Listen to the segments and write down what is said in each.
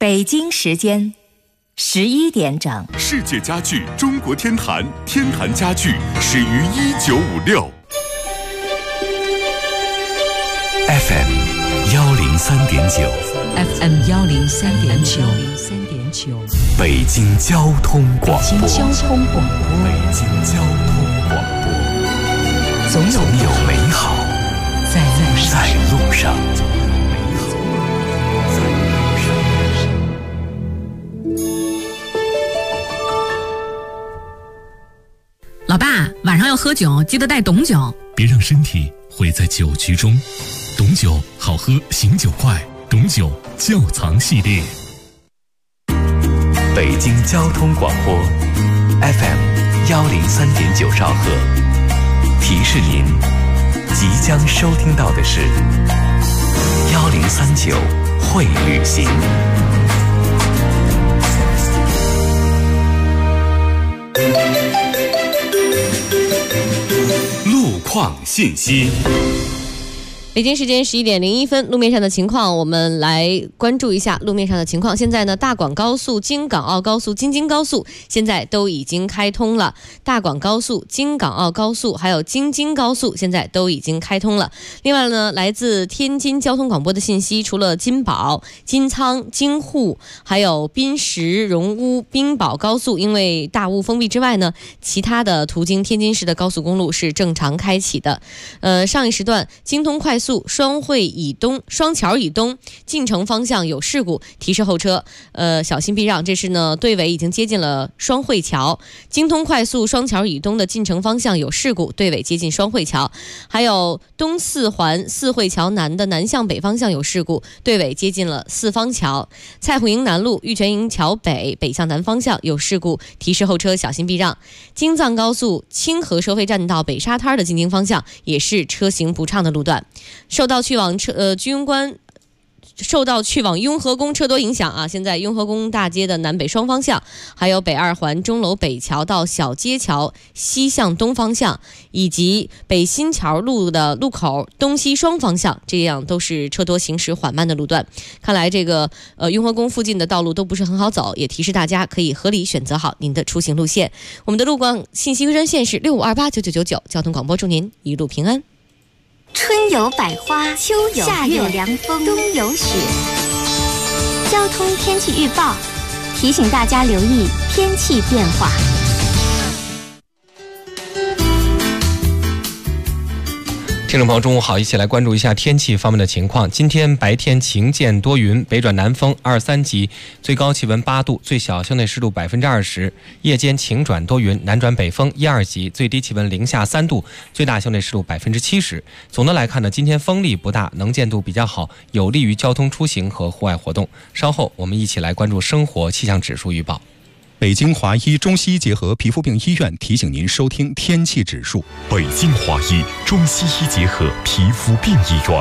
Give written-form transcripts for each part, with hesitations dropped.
北京时间11点整。 世界家具中国天坛，天坛家具始于1956。 FM 103.9 FM 103.9 北京交通广播。 北京交通广播。 北京交通广播。总有美好在路上。 老爸，晚上要喝酒，记得带董酒。 别让身体毁在酒局中。董酒好喝，醒酒快。董酒窖藏系列。 北京交通广播 FM 103.9兆赫，提示您即将收听到的是1039会旅行。 路况信息。 北京时间11点01分，路面上的情况，我们来关注一下路面上的情况。现在呢，大广高速、京港澳高速、京津高速现在都已经开通了。大广高速、京港澳高速还有京津高速现在都已经开通了。另外呢，来自天津交通广播的信息，除了金宝、金仓、京沪还有滨石、荣乌、滨宝高速因为大雾封闭之外呢，其他的途经天津市的高速公路是正常开启的。上一时段京通快速双桥以东进城方向有事故，提示后车小心避让。这是呢，队尾已经接近了双汇桥。京通快速双桥以东的进城方向有事故，队尾接近双汇桥。还有东四环四汇桥南的南向北方向有事故，队尾接近了四方桥。蔡虎营南路玉泉营桥北北向南方向有事故，提示后车小心避让。京藏高速清河收费站到北沙滩的进京方向也是车行不畅的路段。受到去往雍和宫车多影响啊，现在雍和宫大街的南北双方向，还有北二环钟楼北桥到小街桥西向东方向，以及北新桥路的路口东西双方向，这样都是车多行驶缓慢的路段。看来这个雍和宫附近的道路都不是很好走，也提示大家可以合理选择好您的出行路线。我们的路况信息热线是65289999，交通广播祝您一路平安。 春有百花，秋有夏有凉风，冬有雪。交通天气预报提醒大家留意天气变化。 听众朋友中午好，一起来关注一下天气方面的情况。今天白天晴间多云，北转南风2、3级，最高气温8度，最小相对湿度20%。夜间晴转多云，南转北风1、2级，最低气温零下3度，最大相对湿度70%。总的来看呢，今天风力不大，能见度比较好，有利于交通出行和户外活动。稍后我们一起来关注生活气象指数预报。 北京华医中西医结合皮肤病医院提醒您收听天气指数。 北京华医中西医结合皮肤病医院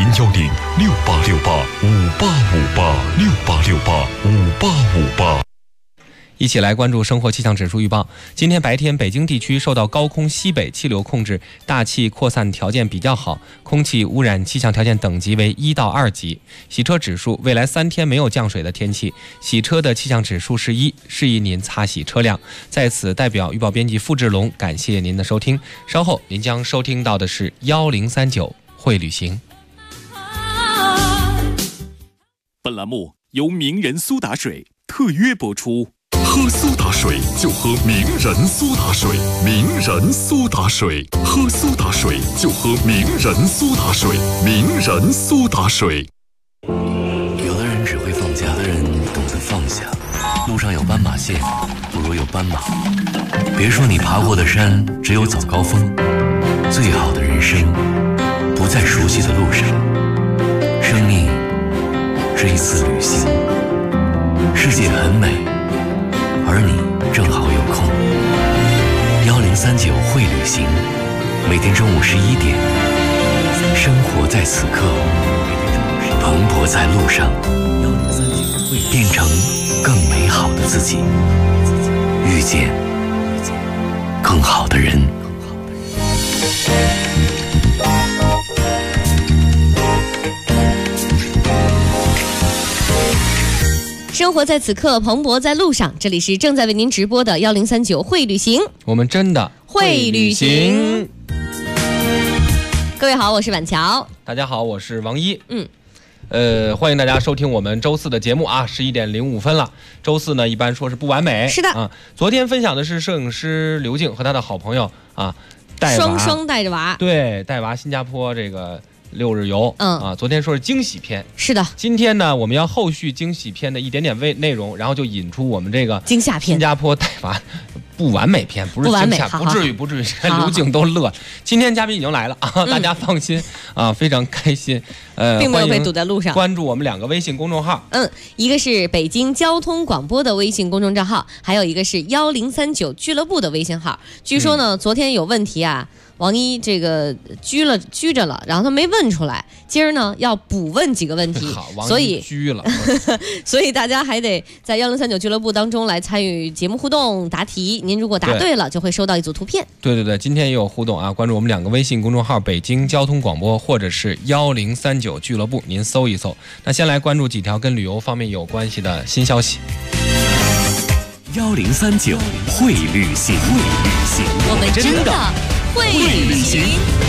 ，010-6868-5858，6868-5858。 一起来关注生活气象指数预报。今天白天北京地区受到高空西北气流控制，大气扩散条件比较好，空气污染气象条件等级为1到2级。洗车指数，未来3天没有降水的天气，洗车的气象指数是1，适宜您擦洗车辆。在此代表预报编辑付志龙感谢您的收听，稍后您将收听到的是1039会旅行。 本栏目由名人苏打水特约播出。喝苏打水就喝名人苏打水，名人苏打水，喝苏打水就喝名人苏打水，名人苏打水。 有的人只会放假，有的人懂得放下。路上有斑马线，不如有斑马。别说你爬过的山只有早高峰，最好的人生不在熟悉的路上。生命是一次旅行，世界很美，而你正好有空。1039会旅行，每天中午11点，生活在此刻，蓬勃在路上，变成更美好的自己，遇见更好的人。 生活在此刻，蓬勃在路上。这里是正在为您直播的1039会旅行， 我们真的会旅行。各位好，我是婉乔。 大家好，我是王一。欢迎大家收听我们周四的节目啊，11点05分了。周四呢，一般说是不完美。 是的啊，昨天分享的是摄影师刘静和他的好朋友啊， 双双带着娃， 对，带娃新加坡这个6日游。昨天说是惊喜篇， 是的。 今天呢，我们要后续惊喜篇的一点点内容，然后就引出我们这个惊吓篇， 新加坡带娃不完美篇，不是惊吓，不至于，刘静都乐。今天嘉宾已经来了啊，大家放心啊，非常开心。 并没有被堵在路上。 关注我们2个微信公众号， 一个是北京交通广播的微信公众账号，还有一个是1039俱乐部的微信号。据说呢，昨天有问题啊。王一这个拘着了，然后他没问出来，今儿呢要补问几个问题，所以拘了， 所以大家还得在1039俱乐部当中来参与节目互动答题。您如果答对了，就会收到一组图片。 对，今天也有互动啊！关注我们2个微信公众号，北京交通广播或者是1039俱乐部，您搜一搜。那先来关注几条跟旅游方面有关系的新消息。 1039会旅行， 我们真的会旅行。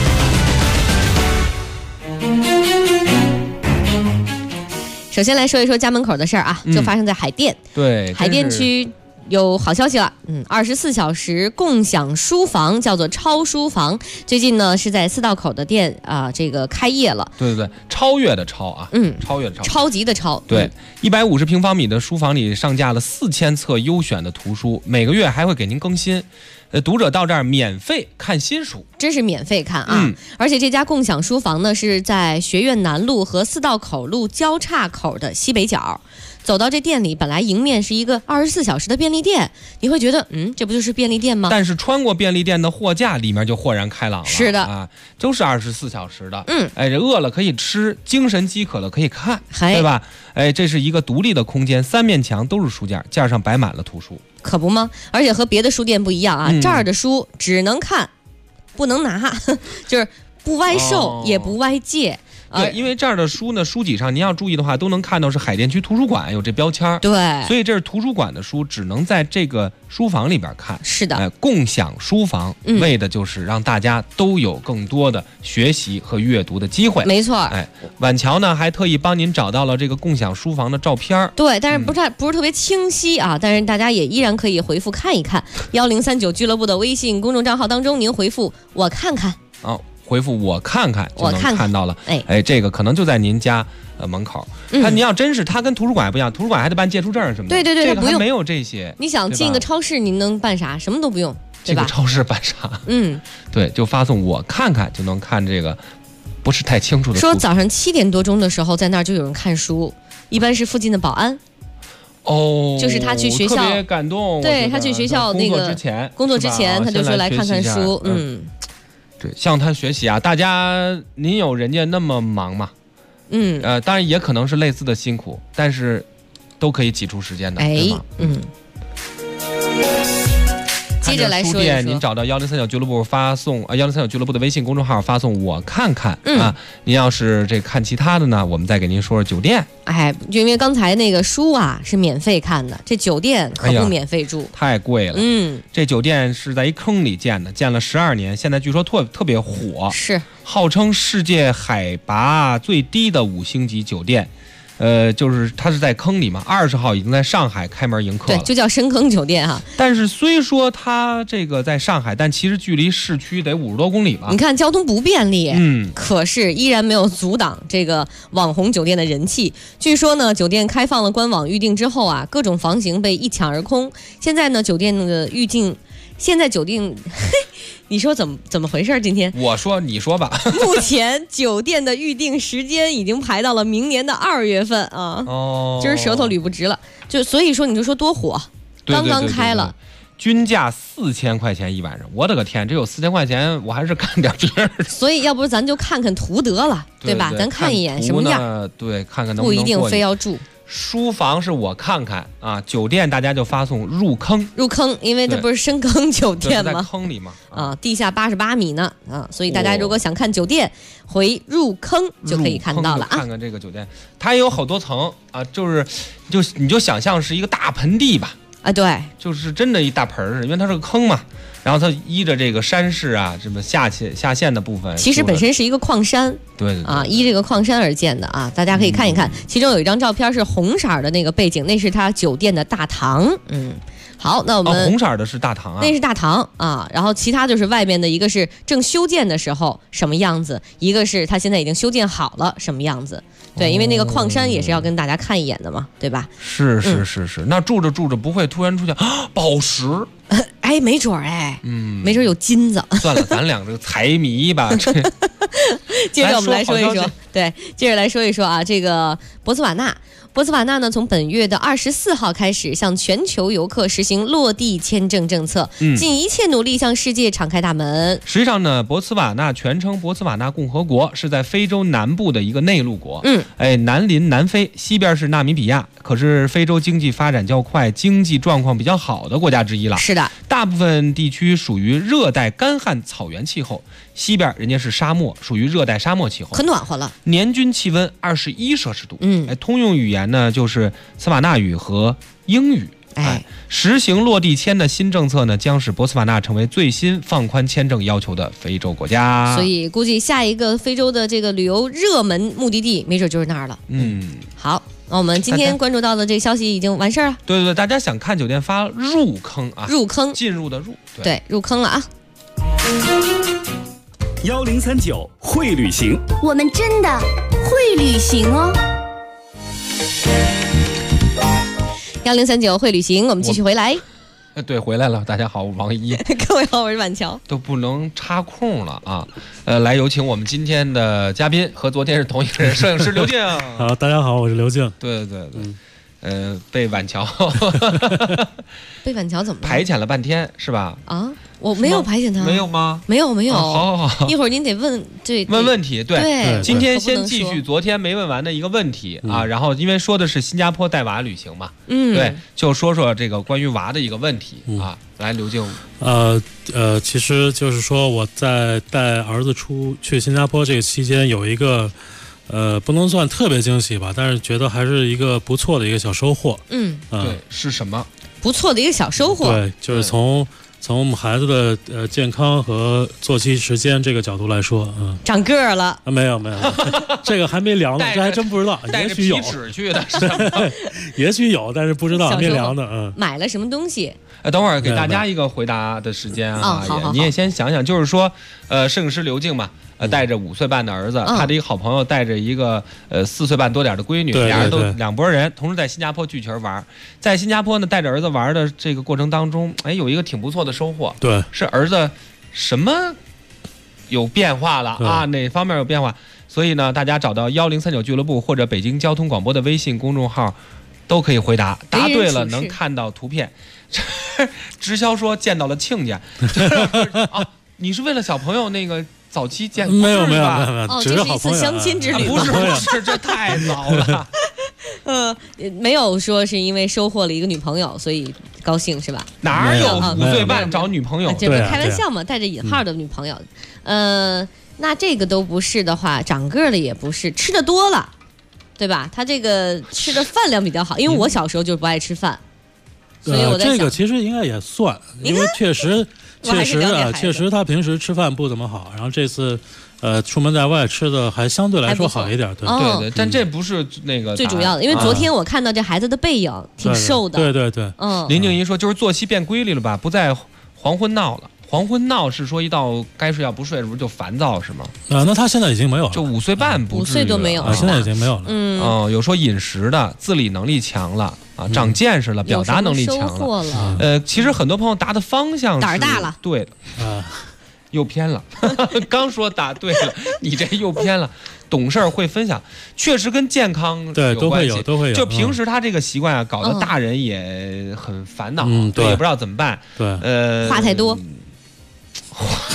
首先来说一说家门口的事儿啊，就发生在海淀。 对， 海淀区有好消息了，24小时共享书房叫做超书房，最近呢是在4道口的店这个开业了。 对，超越的超啊，超越的超， 超级的超。 对，150平方米的书房里上架了4000册优选的图书，每个月还会给您更新。读者到这儿免费看新书， 真是免费看啊！而且这家共享书房呢是在学院南路和4道口路交叉口的西北角。走到这店里，本来迎面是一个24小时的便利店，你会觉得这不就是便利店吗？ 但是穿过便利店的货架里面就豁然开朗了。 是的啊，都是24小时的。这饿了可以吃，精神饥渴了可以看，对吧？这是一个独立的空间，3面墙都是书架，架上摆满了图书。 可不吗？而且和别的书店不一样啊，这儿的书只能看，不能拿，就是不歪售，也不歪借。 对，因为这儿的书呢，书籍上您要注意的话，都能看到是海淀区图书馆有这标签。 对， 所以这是图书馆的书，只能在这个书房里边看。 是的， 共享书房为的就是让大家都有更多的学习和阅读的机会。 没错。 婉乔呢还特意帮您找到了这个共享书房的照片。 对，但是不是特别清晰啊，但是大家也依然可以回复看一看。1039俱乐部的微信公众账号当中，您回复我看看。 回复我看看就能看到了。这个可能就在您家门口。您要真是它跟图书馆不一样，图书馆还得办借书证什么的。 对， 这个还没有这些。 你想进个超市，您能办啥？什么都不用，对吧？ 这个超市办啥？对，就发送我看看就能看这个不是太清楚的书。 说早上7点多钟的时候，在那儿就有人看书，一般是附近的保安。就是他去学校， 特别感动。 对，他去学校那个工作之前，他就说来看看书。 对，向他学习啊！大家，您有人家那么忙吗？当然也可能是类似的辛苦，但是都可以挤出时间的，对吗？ 接着来说一说， 您找到1039俱乐部发送1039俱乐部的微信公众号发送我看看啊。您要是这看其他的呢，我们再给您说说酒店。 就因为刚才那个书啊是免费看的，这酒店可不免费住， 太贵了。这酒店是在一坑里建的，建了12年，现在据说特别火， 是号称世界海拔最低的5星级酒店。就是它是在坑里嘛，20号已经在上海开门迎客了， 对，就叫深坑酒店哈。 但是虽说它这个在上海，但其实距离市区得50多公里吧。 你看交通不便利，可是依然没有阻挡这个网红酒店的人气。据说呢，酒店开放了官网预订之后啊，各种房型被一抢而空。现在呢，酒店的预订，你说怎么回事？今天我说你说吧。 目前酒店的预订时间已经排到了明年的2月份啊！今儿舌头捋不直了，所以说你就说多火，刚刚开了， 均价4000块钱一晚上，我的个天，这有4000块钱，我还是看点别人。 所以要不咱就看看图得了，对吧？咱看一眼什么样， 对，看看能不一定非要住。 书房是我看看啊，酒店大家就发送入坑， 入坑，因为它不是深坑酒店吗？ 在坑里嘛， 啊，地下88米呢啊，所以大家如果想看酒店，回入坑就可以看到了啊。 看看这个酒店，它也有好多层啊，你就想象是一个大盆地吧。 啊，对， 就是真的一大盆儿，因为它是个坑嘛，然后它依着这个山势啊，这么下陷的部分， 其实本身是一个矿山， 对啊，依这个矿山而建的啊，大家可以看一看，其中有一张照片是红色的那个背景，那是它酒店的大堂，好，那我们红色的是大堂啊， 那是大堂啊，然后其他就是外面的一个是正修建的时候什么样子，一个是它现在已经修建好了什么样子。对，因为那个矿山也是要跟大家看一眼的嘛，对吧？ 是，那住着不会突然出现宝石？ 哎，没准儿没准儿有金子。 算了，咱俩这个财迷吧。 接着我们来说一说，对，接着来说一说啊，这个博茨瓦纳呢，从本月的24号开始，向全球游客实行落地签证政策，尽一切努力向世界敞开大门。 实际上呢，博茨瓦纳全称博茨瓦纳共和国，是在非洲南部的一个内陆国。南临南非，西边是纳米比亚，可是非洲经济发展较快、经济状况比较好的国家之一了。 是的， 大部分地区属于热带干旱草原气候，西边人家是沙漠，属于热带沙漠气候， 可暖和了。 年均气温21摄氏度。通用语言呢就是斯瓦纳语和英语。实行落地签的新政策呢，将使博茨瓦纳成为最新放宽签证要求的非洲国家。 所以估计下一个非洲的这个旅游热门目的地，没准就是那儿了。好，那我们今天关注到的这个消息已经完事儿了。 对，大家想看酒店发入坑啊， 入坑， 进入的入， 对，入坑了啊。 1039会旅行， 我们真的会旅行哦。 1039会旅行，我们继续回来。 对，回来了。大家好，我王一。 各位好，我是晚乔。 都不能插空了啊！来有请我们今天的嘉宾，和昨天是同一个人，摄影师刘静。 好，大家好，我是刘静。 对，被晚乔被晚乔怎么了？ 排遣了半天是吧？ 啊，我没有排遣他。 没有吗？ 没有。 好， 一会儿您得问问题。对，今天先继续昨天没问完的一个问题啊。然后因为说的是新加坡带娃旅行嘛，对，就说说这个关于娃的一个问题啊。来，刘静。 其实就是说我在带儿子去新加坡这个期间有一个。不能算特别惊喜吧，但是觉得还是一个不错的一个小收获。 对，是什么？ 不错的一个小收获。 对，就是从我们孩子的健康和作息时间这个角度来说， 长个儿了。 没有，这个还没量呢，这还真不知道。 带着皮尺去的是吗？ 也许有，但是不知道，没量的。 买了什么东西？ 等会儿给大家一个回答的时间啊。 好， 你也先想想，就是说，摄影师刘静嘛。带着5岁半的儿子，他的一个好朋友带着一个4岁半多点的闺女，俩人都两拨人，同时在新加坡聚群玩。在新加坡呢，带着儿子玩的这个过程当中，有一个挺不错的收获。 对， 是儿子什么有变化了啊？哪方面有变化？所以呢，大家找到1039俱乐部或者北京交通广播的微信公众号，都可以回答。答对了能看到图片。直销说见到了亲家，你是为了小朋友那个。早期见没有， 只是好朋友。相亲之旅不是，这太早了。 没有说是因为收获了一个女朋友，所以高兴是吧？ 哪有5岁半找女朋友？ 这不是开玩笑嘛，带着引号的女朋友。那这个都不是的话，长个了也不是，吃的多了，对吧？他这个吃的饭量比较好，因为我小时候就不爱吃饭，所以我在想这个其实应该也算，因为确实他平时吃饭不怎么好，然后这次出门在外吃的还相对来说好一点。 对，但这不是那个最主要的，因为昨天我看到这孩子的背影挺瘦的。 对。 林静怡说就是作息变规律了吧，不再黄昏闹了。黄昏闹是说一到该睡觉不睡，是不是就烦躁是吗？ 那他现在已经没有了， 就5岁半不至于了，5岁都没有了， 现在已经没有了。 有说饮食的，自理能力强了啊，长见识了，表达能力强了。其实很多朋友答的方向是胆儿大了， 对的又偏了。刚说答对了，你这又偏了。懂事会分享，确实跟健康有关系， 都会有。 就平时他这个习惯啊，搞得大人也很烦恼，对，也不知道怎么办。 对， 话太多。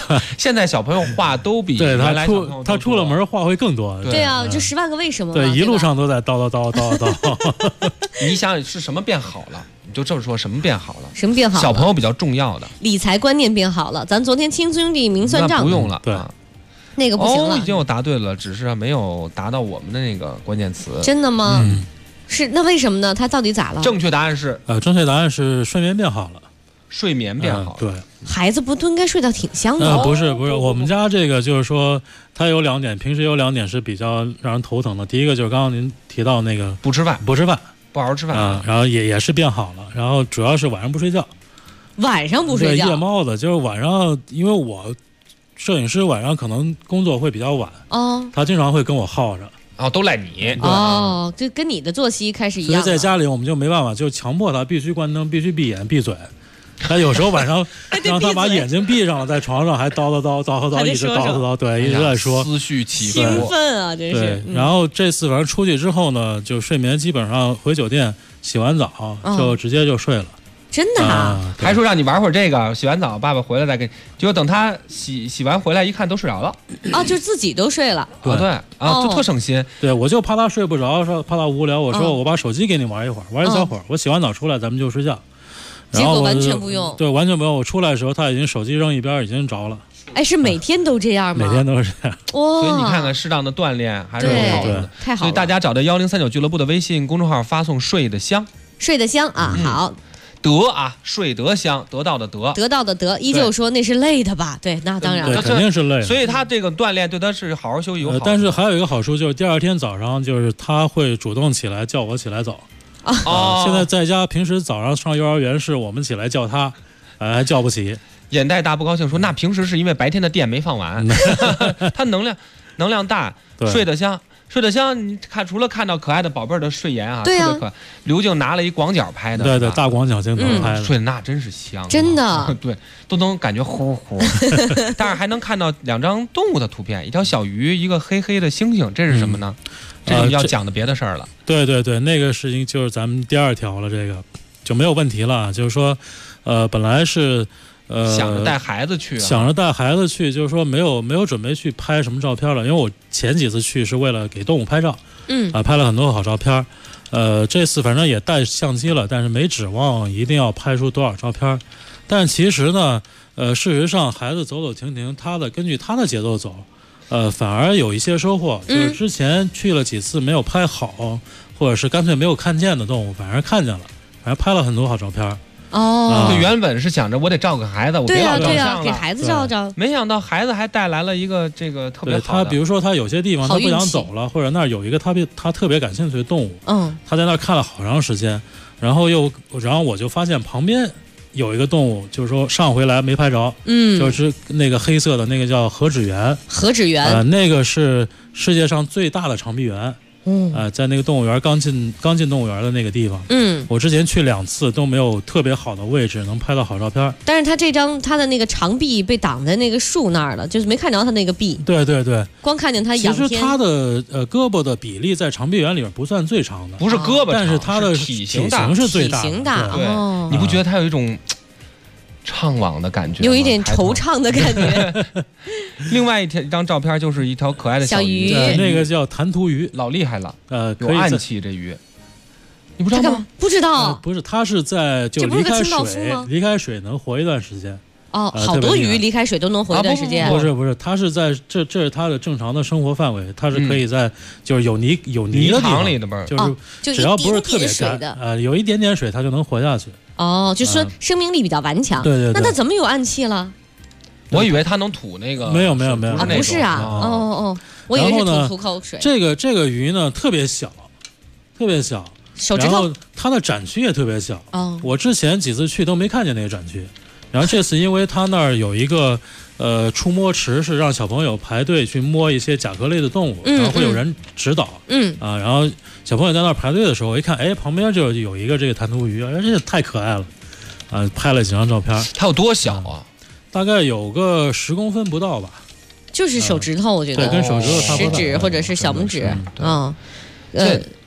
现在小朋友话都比对原来小朋友他出了门话会更多。 对啊，就10万个为什么。 对，一路上都在叨叨叨叨叨。 你想是什么变好了？你就这么说，什么变好了？ 什么变好了？ 小朋友比较重要的理财观念变好了。咱昨天听兄弟明算账， 不用了， 对。 那个不行了， 已经有答对了，只是没有达到我们的那个关键词。 真的吗？是，那为什么呢？他到底咋了？ 正确答案是正确答案是睡眠变好了。 睡眠变好了， 对。 孩子不都应该睡到挺香的？ 不是，我们家这个就是说，他有2点，平时有2点是比较让人头疼的。第一个就是刚刚您提到那个不吃饭， 不好好吃饭啊，然后也是变好了，然后主要是晚上不睡觉。 晚上不睡觉？ 对，夜猫子，就是晚上，因为我摄影师晚上可能工作会比较晚，他经常会跟我耗着。 都赖你就跟你的作息开始一样。 所以在家里我们就没办法，就强迫他必须关灯，必须闭眼闭嘴。他有时候晚上让他把眼睛闭上了，在床上还叨，一直叨，对，一直在说， 思绪起伏， 兴奋啊，真是。 对，然后这次反正出去之后呢，就睡眠基本上回酒店洗完澡就直接就睡了。 真的啊？ 还说让你玩会儿这个，洗完澡爸爸回来再给，结果等他洗完回来一看都睡着了。 就自己都睡了。 对就特省心。 对，我就怕他睡不着，说怕他无聊，我说我把手机给你玩一会儿，玩一小会儿，我洗完澡出来咱们就睡觉。 结果完全不用。 对，完全不用。我出来的时候他已经手机扔一边，已经着了。 是每天都这样吗？ 每天都是这样。 所以你看看，适当的锻炼还是很好的， 太好了。 所以大家找到1039俱乐部的微信公众号，发送睡得香， 睡得香啊，好。 睡得香，得到的得， 得到的得，依旧说那是累的吧？对，那当然了， 肯定是累的。 所以他这个锻炼对他是好好休息有好处。 但是还有一个好处就是第2天早上，就是他会主动起来叫我起来走。现在在家平时早上上幼儿园是我们起来叫他，还叫不起。 眼袋大不高兴说：“那平时是因为白天的电没放完，他能量大，睡得香。”睡得香，你看，除了看到可爱的宝贝儿的睡颜对特别可爱。刘静拿了一广角拍的， 对，大广角镜头拍的， 睡得那真是香， 真的， 对，都能感觉呼呼。但是还能看到2张动物的图片，一条小鱼，一个黑黑的猩猩，这是什么呢？这就要讲的别的事儿了。 对，那个事情就是咱们第2条了，这个就没有问题了。就是说，本来是。 想着带孩子去， 就是说没有准备去拍什么照片了，因为我前几次去是为了给动物拍照，拍了很多好照片，这次反正也带相机了，但是没指望一定要拍出多少照片，但其实呢，事实上孩子走走停停，根据他的节奏走，反而有一些收获，就是之前去了几次没有拍好，或者是干脆没有看见的动物，反而看见了，反而拍了很多好照片。 原本是想着我得照个孩子，我别老照相了， 给孩子照照。 没想到孩子还带来了一个这个特别好的。 他比如说他有些地方他不想走了，或者那儿有一个他特别感兴趣的动物，他在那儿看了好长时间，然后我就发现旁边有一个动物，就是说上回来没拍着，就是那个黑色的那个叫何止猿，那个是世界上最大的长臂猿。在那个动物园刚进动物园的那个地方，我之前去2次都没有特别好的位置能拍到好照片。 但是他的那个长臂被挡在那个树那儿了，就是没看着他那个臂。 对， 光看见他仰天。 其实他的胳膊的比例在长臂猿里面不算最长的， 不是胳膊长， 但是他的体型是最大的。 体型大， 对，你不觉得他有一种怅惘的感觉， 有一点惆怅的感觉。 另外一张照片就是一条可爱的小鱼， 那个叫弹涂鱼， 老厉害了，有暗器这鱼，你不知道吗？ 不知道， 不是，它是在就离开水能活一段时间。 好多鱼离开水都能活一段时间。 不是，它是在这是它的正常的生活范围，它是可以在就是有泥的地方里的吧， 就是只要不是特别干，有一点点水它就能活下去。 就是说生命力比较顽强。 对。 那它怎么有暗器了？ 我以为它能吐那个。 没有。 不是啊。我以为是吐口水。 这个鱼呢特别小， 手指头。 然后它的展区也特别小。我之前几次去都没看见那个展区。然后这次因为他那儿有一个触摸池，是让小朋友排队去摸一些甲壳类的动物，然后会有人指导，然后小朋友在那儿排队的时候，我一看，旁边就有一个这个弹涂鱼，这太可爱了，拍了几张照片。 它有多小啊？ 大概有个10公分不到吧， 就是手指头，我觉得对，跟手指头差不多， 食指或者是小拇指，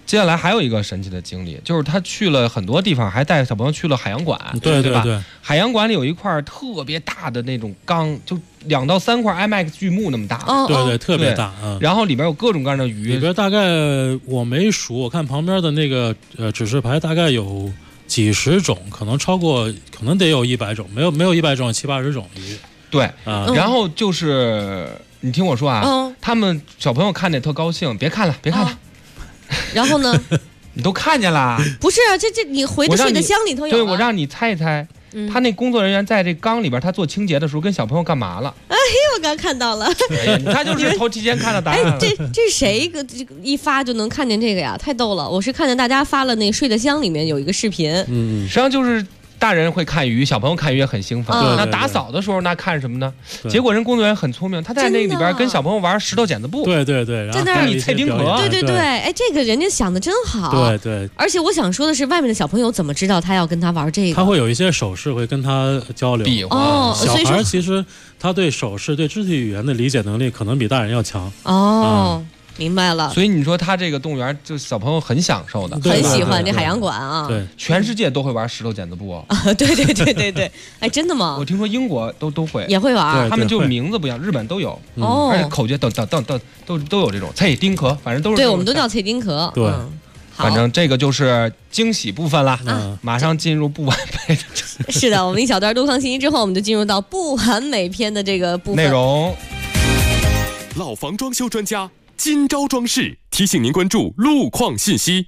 接下来还有一个神奇的经历，就是他去了很多地方，还带小朋友去了海洋馆，对吧？海洋馆里有一块特别大的那种缸，就2到3块 IMAX 巨幕那么大， 对，特别大。 然后里边有各种各样的鱼， 里边大概我没数，我看旁边的那个指示牌大概有几十种，可能得有100种，没有100种，70、80种鱼。 对，然后就是你听我说啊，他们小朋友看着特高兴，别看了。 然后呢？ 你都看见了？ 不是啊，这你回的水的箱里头有。 对，我让你猜一猜，他那工作人员在这缸里边，他做清洁的时候跟小朋友干嘛了？ 哎，我刚看到了。 他就是提前看到答案了。 这谁一发就能看见这个呀？太逗了！我是看见大家发了那睡的箱里面有一个视频， 实际上就是大人会看鱼，小朋友看鱼也很兴奋。那打扫的时候那看什么呢？结果人工作人员很聪明，他在那里边跟小朋友玩石头剪子布。 对， 然后跟你猜丁壳。 对，哎，这个人家想的真好。 对。 而且我想说的是，外面的小朋友怎么知道他要跟他玩这个？ 他会有一些手势会跟他交流。 比划。 小孩其实他对手势、对肢体语言的理解能力可能比大人要强。 明白了， 所以你说他这个动物园就小朋友很享受的， 很喜欢这海洋馆啊。 对， 全世界都会玩石头剪子布。 对，哎，真的吗？ 我听说英国都会， 也会玩， 他们就名字不一样，日本都有，而且口诀等都有这种脆丁壳，反正都是。 对，我们都叫脆丁壳。 对， 反正这个就是惊喜部分了。马上进入不完美的。 是的，我们一小段路况信息之后，我们就进入到不完美篇的这个部分内容。 老房装修专家。今朝装饰提醒您关注路况信息。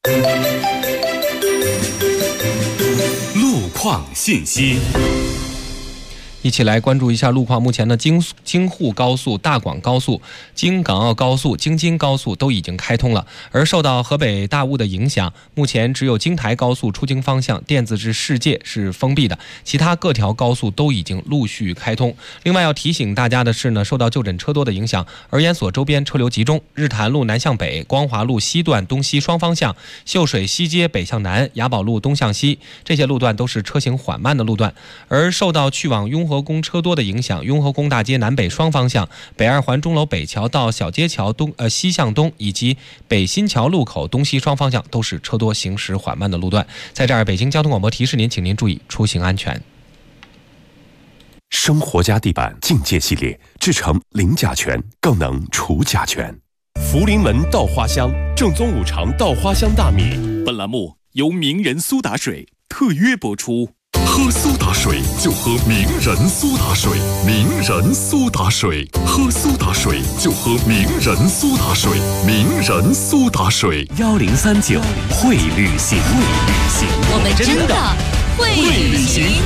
路况信息。 一起来关注一下路况。目前的京沪高速、大广高速、京港澳高速、京津高速都已经开通了，而受到河北大雾的影响，目前只有京台高速出京方向电子至世界是封闭的，其他各条高速都已经陆续开通。另外要提醒大家的是呢，受到就诊车多的影响，儿研所周边车流集中，日坛路南向北、光华路西段东西双方向、秀水西街北向南、雅宝路东向西这些路段都是车行缓慢的路段。而受到去往雍和宫车多的影响，雍和宫大街南北双方向、北二环钟楼北桥到小街桥西向东以及北新桥路口东西双方向都是车多行驶缓慢的路段。在这儿，北京交通广播提示您，请您注意出行安全。 生活家地板境界系列制成零甲醛，更能除甲醛。福临门稻花香，正宗五常稻花香大米。本栏目由名人苏打水特约播出。喝苏打水就喝名人苏打水，名人苏打水，喝苏打水就喝名人苏打水，名人苏打水。 1039会旅行， 我们真的会旅行。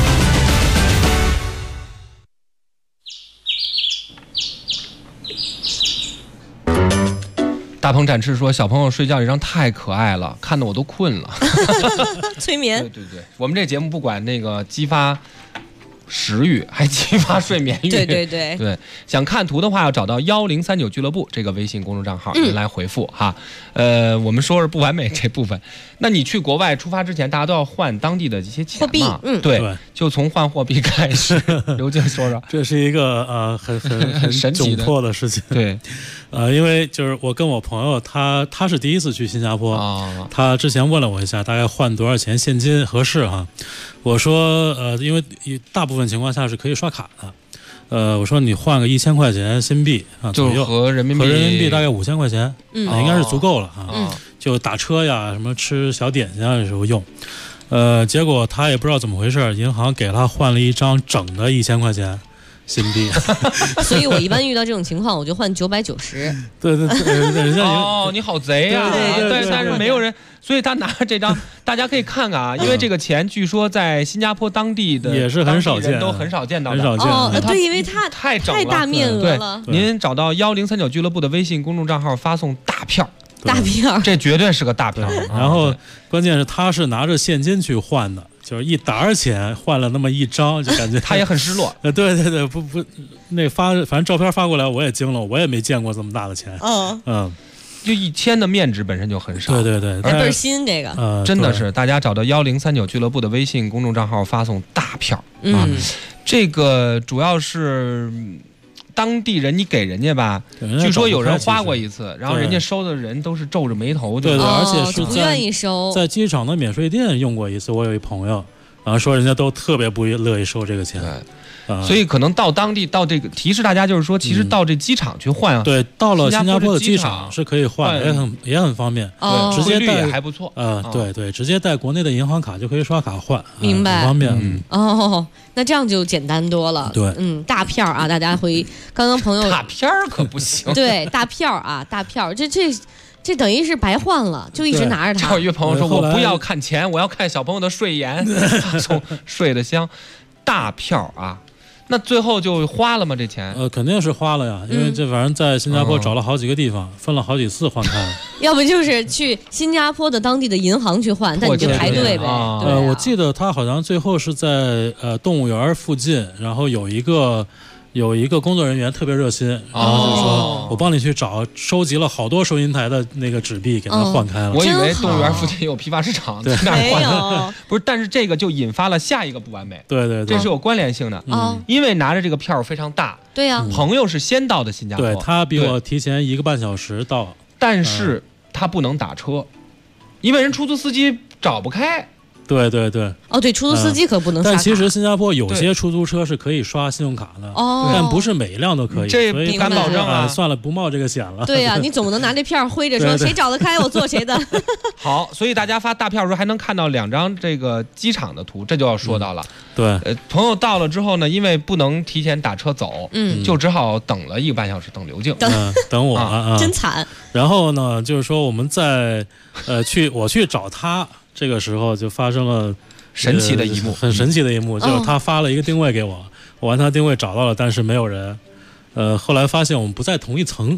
大鹏展翅说，小朋友睡觉这张太可爱了，看得我都困了。 催眠。 对，我们这节目不管那个激发食欲，还激发睡眠欲。对，想看图的话，要找到1039俱乐部这个微信公众账号，您来回复哈。我们说是不完美这部分。那你去国外出发之前，大家都要换当地的一些钱嘛？对，就从换货币开始。刘静说说， 这是一个很神奇窘迫的事情。 对， 因为就是我跟我朋友，他是第一次去新加坡，他之前问了我一下，大概换多少钱现金合适哈？我说因为大部分情况下是可以刷卡的，我说你换个1000块钱新币啊，左右合人民币大概5000块钱，应该是足够了啊。就打车呀，什么吃小点心啊的时候用。结果他也不知道怎么回事，银行给他换了一张整的1000块钱新币。 所以我一般遇到这种情况，我就换990。 对，人家你好贼呀！对，但是没有人，所以他拿着这张，大家可以看看啊，因为这个钱据说在新加坡当地的也是很少见， 都很少见到的。 对，因为它太大面额了。 您找到1039俱乐部的微信公众账号，发送大票。 大票， 这绝对是个大票。 然后关键是他是拿着现金去换的，就是一沓钱换了那么一张，就感觉他也很失落。 对，不，那反正照片发过来我也惊了，我也没见过这么大的钱。 就1000的面值本身就很少。 对， 倍儿新这个。 真的是，大家找到1039俱乐部的微信公众账号，发送大票。这个主要是当地人你给人家吧，据说有人花过一次，然后人家收的人都是皱着眉头， 对，而且是不愿意收， 在机场的免税店用过一次。我有一朋友，然后说人家都特别不乐意收这个钱。 所以可能到当地到这个提示大家就是说，其实到这机场去换啊， 对，到了新加坡的机场是可以换，也很方便， 对， 直接带也还不错， 对，直接带国内的银行卡就可以刷卡换， 明白， 很方便。 哦，那这样就简单多了。 对， 大票啊，大家回刚刚朋友大票可不行， 对，大票啊，大票，这等于是白换了，就一直拿着它。 有一个朋友说，我不要看钱，我要看小朋友的睡颜，送睡得香，大票啊。那最后就花了吗？这钱？ 肯定是花了呀，因为这反正在新加坡找了好几个地方，分了好几次换开了。 要不就是去新加坡的当地的银行去换，但你就排队呗。 我记得他好像最后是在动物园附近，然后有一个工作人员特别热心，然后就说我帮你去找，收集了好多收银台的那个纸币，给他换开了。 我以为动物园附近有批发市场， 对， 没有， 不是，但是这个就引发了下一个不完美。 对， 这是有关联性的。因为拿着这个票非常大。 对呀， 朋友是先到的新加坡， 对，他比我提前1个半小时到， 但是他不能打车，因为人出租司机找不开。 对， 哦，对，出租司机可不能刷卡。 但其实新加坡有些出租车是可以刷信用卡的，但不是每一辆都可以， 这不敢保证啊。 算了，不冒这个险了。 对呀，你总不能拿这票挥着说谁找得开我坐谁的。 好，所以大家发大票的时候还能看到2张这个机场的图，这就要说到了。 对， 朋友到了之后呢，因为不能提前打车走，就只好等了1个半小时，等刘静， 等我啊， 真惨。 然后呢，就是说我们在我去找他。这个时候就发生了神奇的一幕， 很神奇的一幕，就是他发了一个定位给我，我按他定位找到了，但是没有人。后来发现我们不在同一层。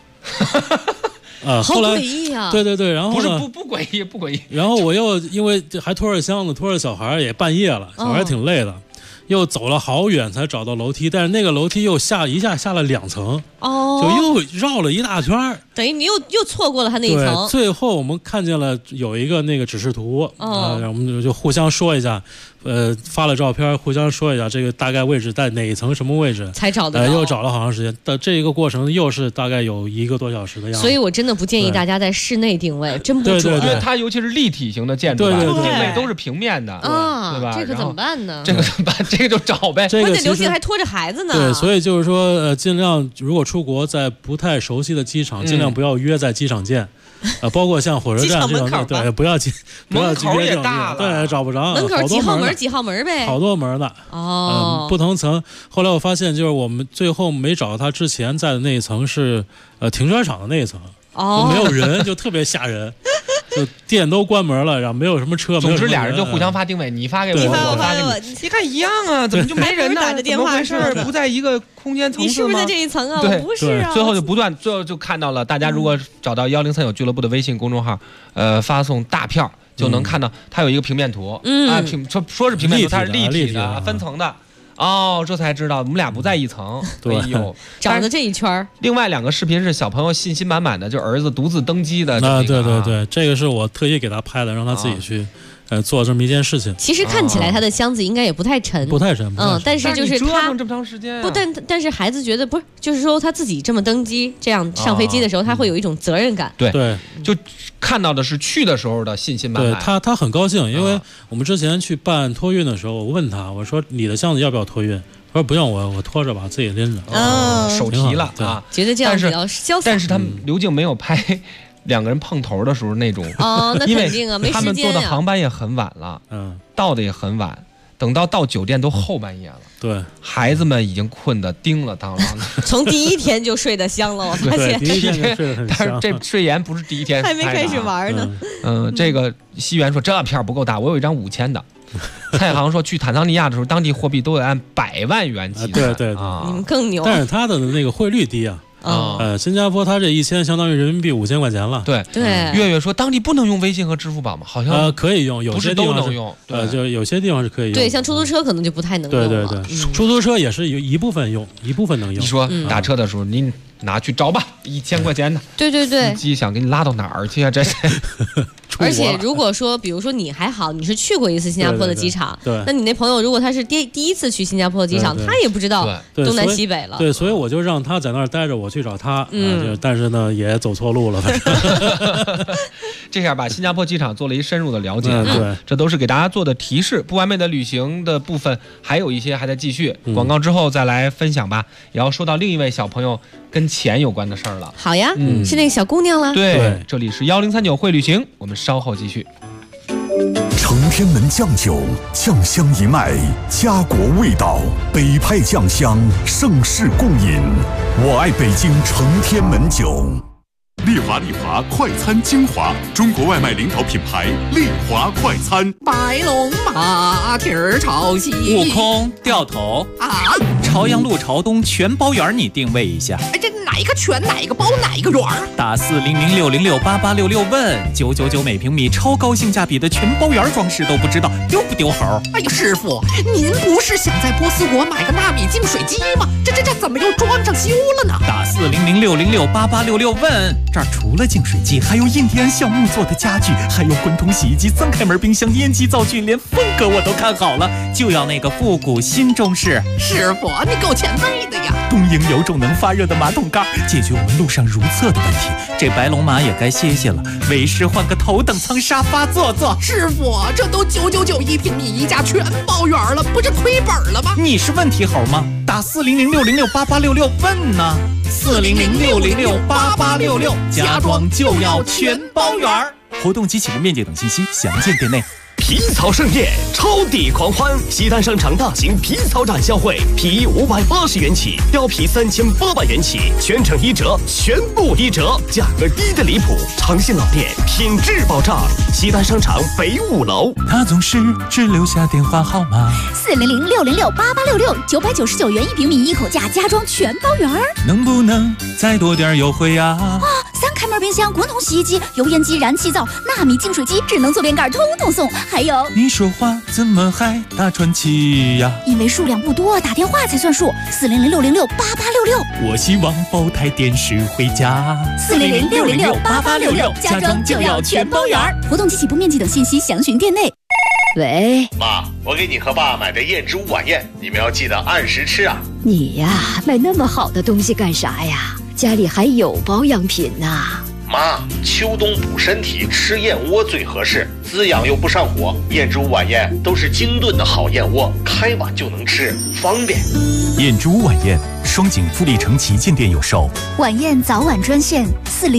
好诡异啊！ 对，然后呢？ 不诡异，不诡异。 然后我又因为还拖着箱子，拖着小孩，也半夜了，小孩挺累的。又走了好远才找到楼梯，但是那个楼梯又一下下了2层，就又绕了一大圈， 等于你又错过了他那一层。 对，最后我们看见了有一个那个指示图，我们就互相说一下，发了照片，互相说一下这个大概位置在哪一层什么位置， 才找得到。 又找了好长时间，但这个过程又是大概有1个多小时的样子。 所以我真的不建议大家在室内定位，真不准。 因为它尤其是立体型的建筑，定位都是平面的，对吧？ 这可怎么办呢？ 这个怎么办？这个就找呗。 关键刘静还拖着孩子呢。 对，所以就是说，尽量如果出国在不太熟悉的机场，尽量不要约在机场见。包括像火车站这种，对，不要约这种，对，找不着。 门口几号门几号门呗， 好多门的。不同层。后来我发现，就是我们最后没找到他之前在的那一层是停车场的那一层，没有人，就特别吓人。就店都关门了，然后没有什么车。 总之俩人就互相发定位，你发给我，我发给你。你看一样啊，怎么就没人呢？ 打着电话是不在一个空间层次吗？ 你是不是在这一层啊？ 对， 不是啊。 最后就看到了，大家如果找到1039俱乐部的微信公众号，发送大票就能看到，它有一个平面图，说是平面图，它是立体的，分层的。这才知道我们俩不在一层。 对， 找的这一圈。 另外2个视频是小朋友信心满满的，就儿子独自登机的。 对，这个是我特意给他拍的，让他自己去做这么一件事情。 其实看起来他的箱子应该也不太沉，但是就是他折腾这么长时间， 不，但是孩子觉得不是，就是说他自己这么登机，这样上飞机的时候，他会有一种责任感。 对，就看到的是去的时候的信心满满。 对他很高兴，因为我们之前去办托运的时候，我问他，我说你的箱子要不要托运？他说不用，我拖着吧，自己拎着。 手提了啊， 觉得这样比较潇洒。 但是他们刘静没有拍2个人碰头的时候那种。 那肯定啊，没时间呀。 他们坐的航班也很晚了，到的也很晚。等到酒店都后半夜了， 对， 孩子们已经困得叮了当啷的。 从第一天就睡得香了，我发现。 第一天就睡得很香。 但是这睡颜不是第一天， 还没开始玩呢。 这个西元说这票不够大，我有一张5000的。蔡航说去坦桑尼亚的时候，当地货币都得按100万元计算。对， 你们更牛。 但是他的那个汇率低啊。新加坡它这1000相当于人民币5000块钱了。 对，月月说当地不能用微信和支付宝吗？好像可以用，有些地方都能用。 就有些地方是可以用。 对，像出租车可能就不太能用。 对，出租车也是有一部分用，一部分能用。 你说打车的时候，你拿去找吧，1000块钱的。 对， 司机想给你拉到哪儿去啊？这出国。 而且如果说，比如说你还好，你是去过一次新加坡的机场， 对， 那你那朋友如果他是第一次去新加坡的机场，他也不知道东南西北了。 对，所以我就让他在那儿待着，我去找他。但是呢，也走错路了。 这下把新加坡机场做了一深入的了解。 对， 这都是给大家做的提示。不完美的旅行的部分还有一些还在继续，广告之后再来分享吧。也要说到另一位小朋友跟钱有关的事儿了。 好呀，是那个小姑娘了。 对，这里是1039会旅行，我们稍后继续。 承天门酱酒，酱香一脉，家国味道，北派酱香，盛世共饮。我爱北京承天门酒。丽华快餐精华，中国外卖领导品牌，丽华快餐。 白龙马蹄儿炒西， 悟空掉头啊！ 朝阳路朝东全包圆，你定位一下。 哎，这哪个全哪个包哪个圆？ 打40060688866问999每平米，超高性价比的全包圆装饰都不知道丢不丢猴？ 哎呀，师傅，您不是想在波斯国买个纳米净水机吗？这怎么又装上修了呢？ 打40060688866问。这儿除了净水机，还有印第安橡木做的家具，还有滚筒洗衣机、3开门冰箱、烟机灶具，连风格我都看好了，就要那个复古新中式。 师傅，你够前辈的呀！ 东营有种能发热的马桶盖，解决我们路上如厕的问题。这白龙马也该歇歇了，为师换个头等舱沙发坐坐。 师傅，这都999一平米一家全包圆了，不是亏本了吗？ 你是问题猴吗？打40060688866问呢。40060688866，家装就要全包圆。活动及起步面积等信息详见店内。 皮草盛宴，超抵狂欢！西单商场大型皮草展销会，皮衣580元起，貂皮3800元起，全程1折，全部1折，价格低得离谱。诚信老店，品质保障。西单商场北5楼。 他总是只留下电话号码。 40060688866，999元一平米，一口价，家装全包圆。 能不能再多点优惠呀？ 3开门冰箱、滚筒洗衣机、油烟机、燃气灶、纳米净水机、智能坐便盖，通通送。还有， 你说话怎么还大喘气呀？ 因为数量不多，打电话才算数。40060688866。 我希望包台电视回家。 40060688866，家装就要全包圆。活动及起步面积等信息详询店内。 喂，妈，我给你和爸买的燕之屋晚宴，你们要记得按时吃啊。 你呀，买那么好的东西干啥呀？家里还有保养品呢。 妈，秋冬补身体，吃燕窝最合适，滋养又不上火。燕之屋晚宴都是精炖的好燕窝，开碗就能吃，方便。 燕之屋晚宴，双井富力城旗舰店有售。 晚宴早晚专线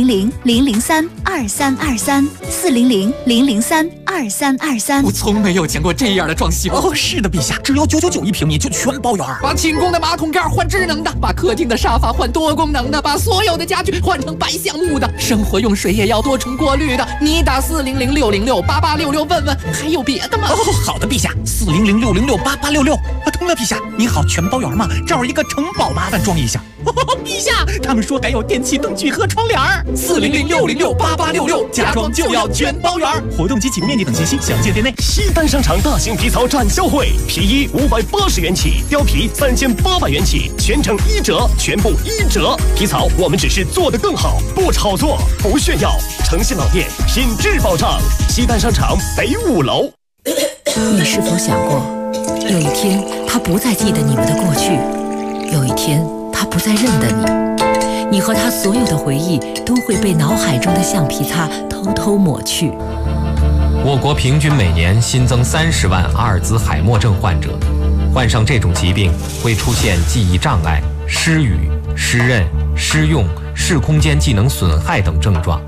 400-003-2323，400-003-2323。 我从没有见过这样的装修。 哦，是的，陛下，只要999一平米就全包圆。 把寝宫的马桶盖换智能的，把客厅的沙发换多功能的，把所有的家具换成白橡木的，生活用水也要多重过滤的。你打40060688866问问，还有别的吗？ 哦，好的，陛下，40060688866。通了，陛下，你好，全包圆吗？这儿一个城堡，麻烦装一下。陛下，他们说改有电器、灯具和窗帘。 40060688866，家装就要全包圆。 活动及起步面积等信息详见店内。 西单商场大型皮草展销会，皮衣580元起，貂皮3800元起，全程1折，全部1折。皮草我们只是做得更好，不炒作，不炫耀。诚信老店，品质保障。西单商场北5楼。 你是否想过，有一天他不再记得你们的过去，有一天他不再认得你，你和他所有的回忆都会被脑海中的橡皮擦偷偷抹去。 我国平均每年新增30万阿尔兹海默症患者，患上这种疾病会出现记忆障碍、失语、失认、失用、视空间技能损害等症状。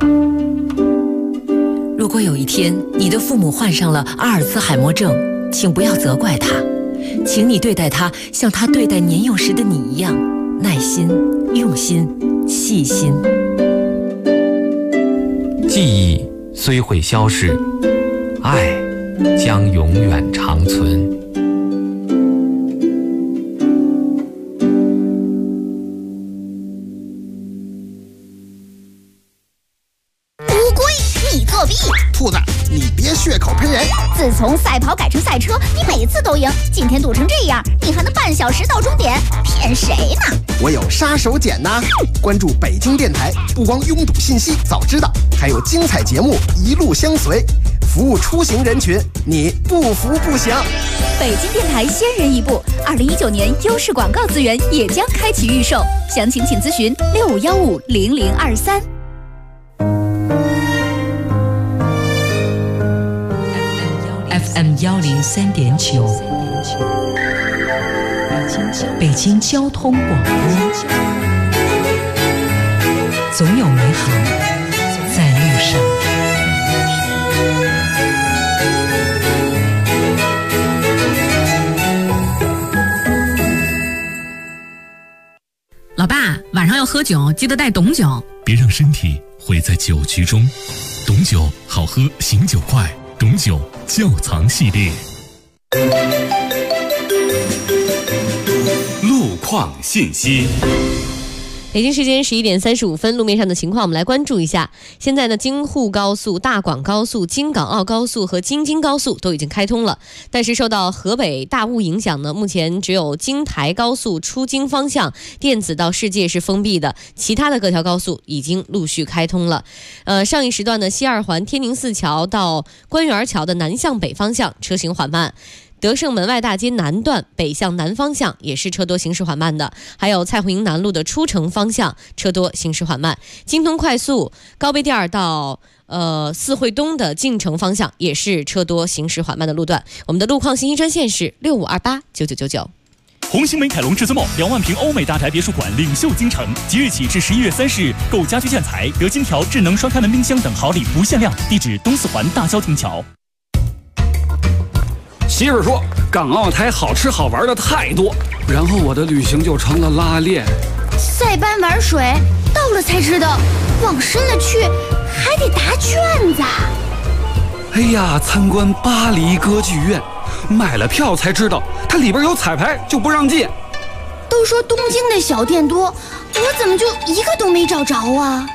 如果有一天你的父母患上了阿尔兹海默症，请不要责怪他，请你对待他像他对待年幼时的你一样，耐心、用心、细心。 记忆虽会消逝，爱将永远长存。 兔子，你别血口喷人！ 自从赛跑改成赛车，你每次都赢。今天堵成这样，你还能半小时到终点？骗谁呢？ 我有杀手锏呐！关注北京电台，不光拥堵信息早知道，还还有精彩节目一路相随，服务出行人群，你不服不行。 北京电台先人一步，2019年优势广告资源也将开启预售，详情请咨询65150023。 FM 103.9，北京交通广播，总有美好在路上。 老爸，晚上要喝酒，记得带董酒。 别让身体毁在酒局中。董酒好喝，醒酒快。董酒窖藏系列。 路况信息。 北京时间11点35分，路面上的情况我们来关注一下。现在呢，京沪高速、大广高速、京港澳高速和京津高速都已经开通了，但是受到河北大雾影响呢，目前只有京台高速出京方向电子到世界是封闭的，其他的各条高速已经陆续开通了。上一时段呢，西二环天宁寺桥到官园桥的南向北方向车行缓慢。德胜门外大街南段北向南方向也是车多行驶缓慢的，还有蔡胡营南路的出城方向车多行驶缓慢。京通快速高碑店到四惠东的进城方向也是车多行驶缓慢的路段。我们的路况信息专线是65289999。 红星美凯龙至尊梦2万平欧美大宅别墅馆领袖京城，即日起至11月30日，购家居建材得金条、智能双开门冰箱等好礼不限量。地址东四环大郊亭桥。 媳妇说港澳台好吃好玩的太多，然后我的旅行就成了拉练。 塞班玩水到了才知道，往深了去还得答卷子。 哎呀，参观巴黎歌剧院，买了票才知道它里边有彩排，就不让进。 都说东京的小店多，我怎么就一个都没找着啊？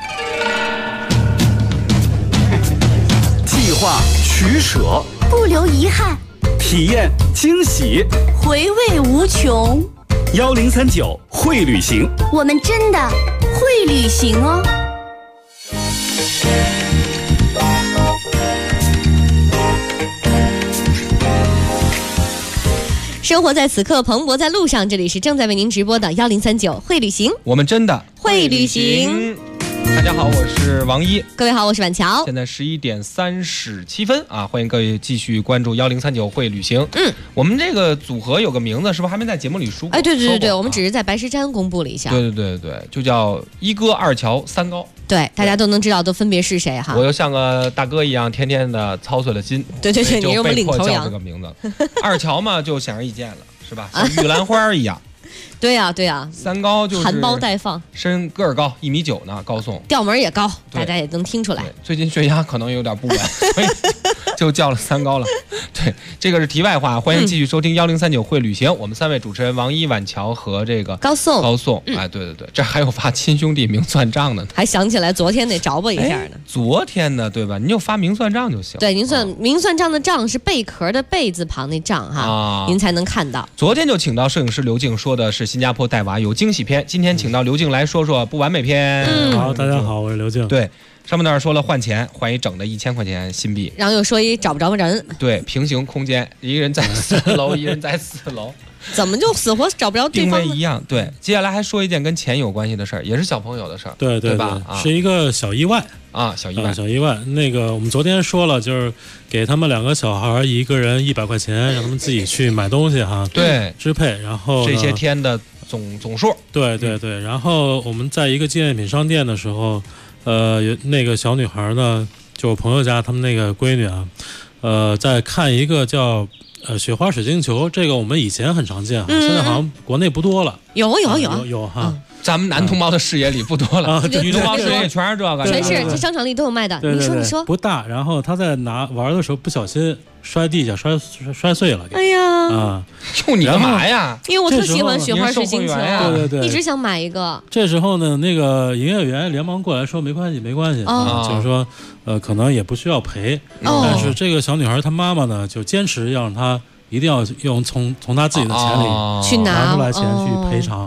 计划取舍， 不留遗憾。 体验惊喜， 回味无穷。 1039会旅行， 我们真的会旅行哦。 生活在此刻，蓬勃在路上。这里是正在为您直播的1039会旅行， 我们真的会旅行。 大家好，我是王一。 各位好，我是婉乔。 现在11点37分啊，欢迎各位继续关注1039会旅行。我们这个组合有个名字，是不是还没在节目里说过？ 哎，对，我们只是在白石山公布了一下。 对，就叫一哥、二乔、三高。 对，大家都能知道都分别是谁哈。 我又像个大哥一样，天天的操碎了心。 对，你是我们领头羊。 这个名字，二乔嘛就显而易见了，是吧？像玉兰花一样。 对呀， 三高就是含苞待放， 身个儿高1.9米呢，高颂调门也高，大家也能听出来。 最近血压可能有点不稳，所以就叫了三高了。对，这个是题外话，欢迎继续收听1039会旅行。我们3位主持人王一、婉乔和这个高颂。 哎，对，这还有发亲兄弟明算账的呢。 还想起来昨天得找我一下呢。 昨天的对吧？您就发明算账就行。 对，您算明算账的账是贝壳的贝字旁那账哈，您才能看到。 昨天就请到摄影师刘静，说的是新加坡带娃有惊喜篇。今天请到刘静来说说不完美篇。 好，大家好，我是刘静。 对，上面那儿说了换钱，换一整的1000块钱新币， 然后又说一找不着人。 对，平行空间，一个人在3楼，一人在4楼。 怎么就死活找不着对方呢？ 定位一样。对，接下来还说一件跟钱有关系的事儿，也是小朋友的事儿。 对吧？ 是一个小意外啊，小意外。 那个我们昨天说了，就是给他们2个小孩一个人100块钱，让他们自己去买东西哈。 对， 支配。然后这些天的总数。 对。然后我们在一个纪念品商店的时候，有那个小女孩呢，就我朋友家他们那个闺女啊，在看一个叫雪花水晶球，这个我们以前很常见哈，现在好像国内不多了。有哈。 咱们男同胞的视野里不多了，女同胞视野里全是这个， 全是这商场里都有卖的。你说不大，然后他在玩的时候不小心摔地下，摔碎了。 哎呀， 用你干嘛呀？ 因为我特喜欢雪花水晶球， 对， 一直想买一个。 这时候呢，那个营业员连忙过来说没关系，就是说可能也不需要赔，但是这个小女孩她妈妈呢就坚持要让她一定要用从她自己的钱里去拿出来钱去赔偿。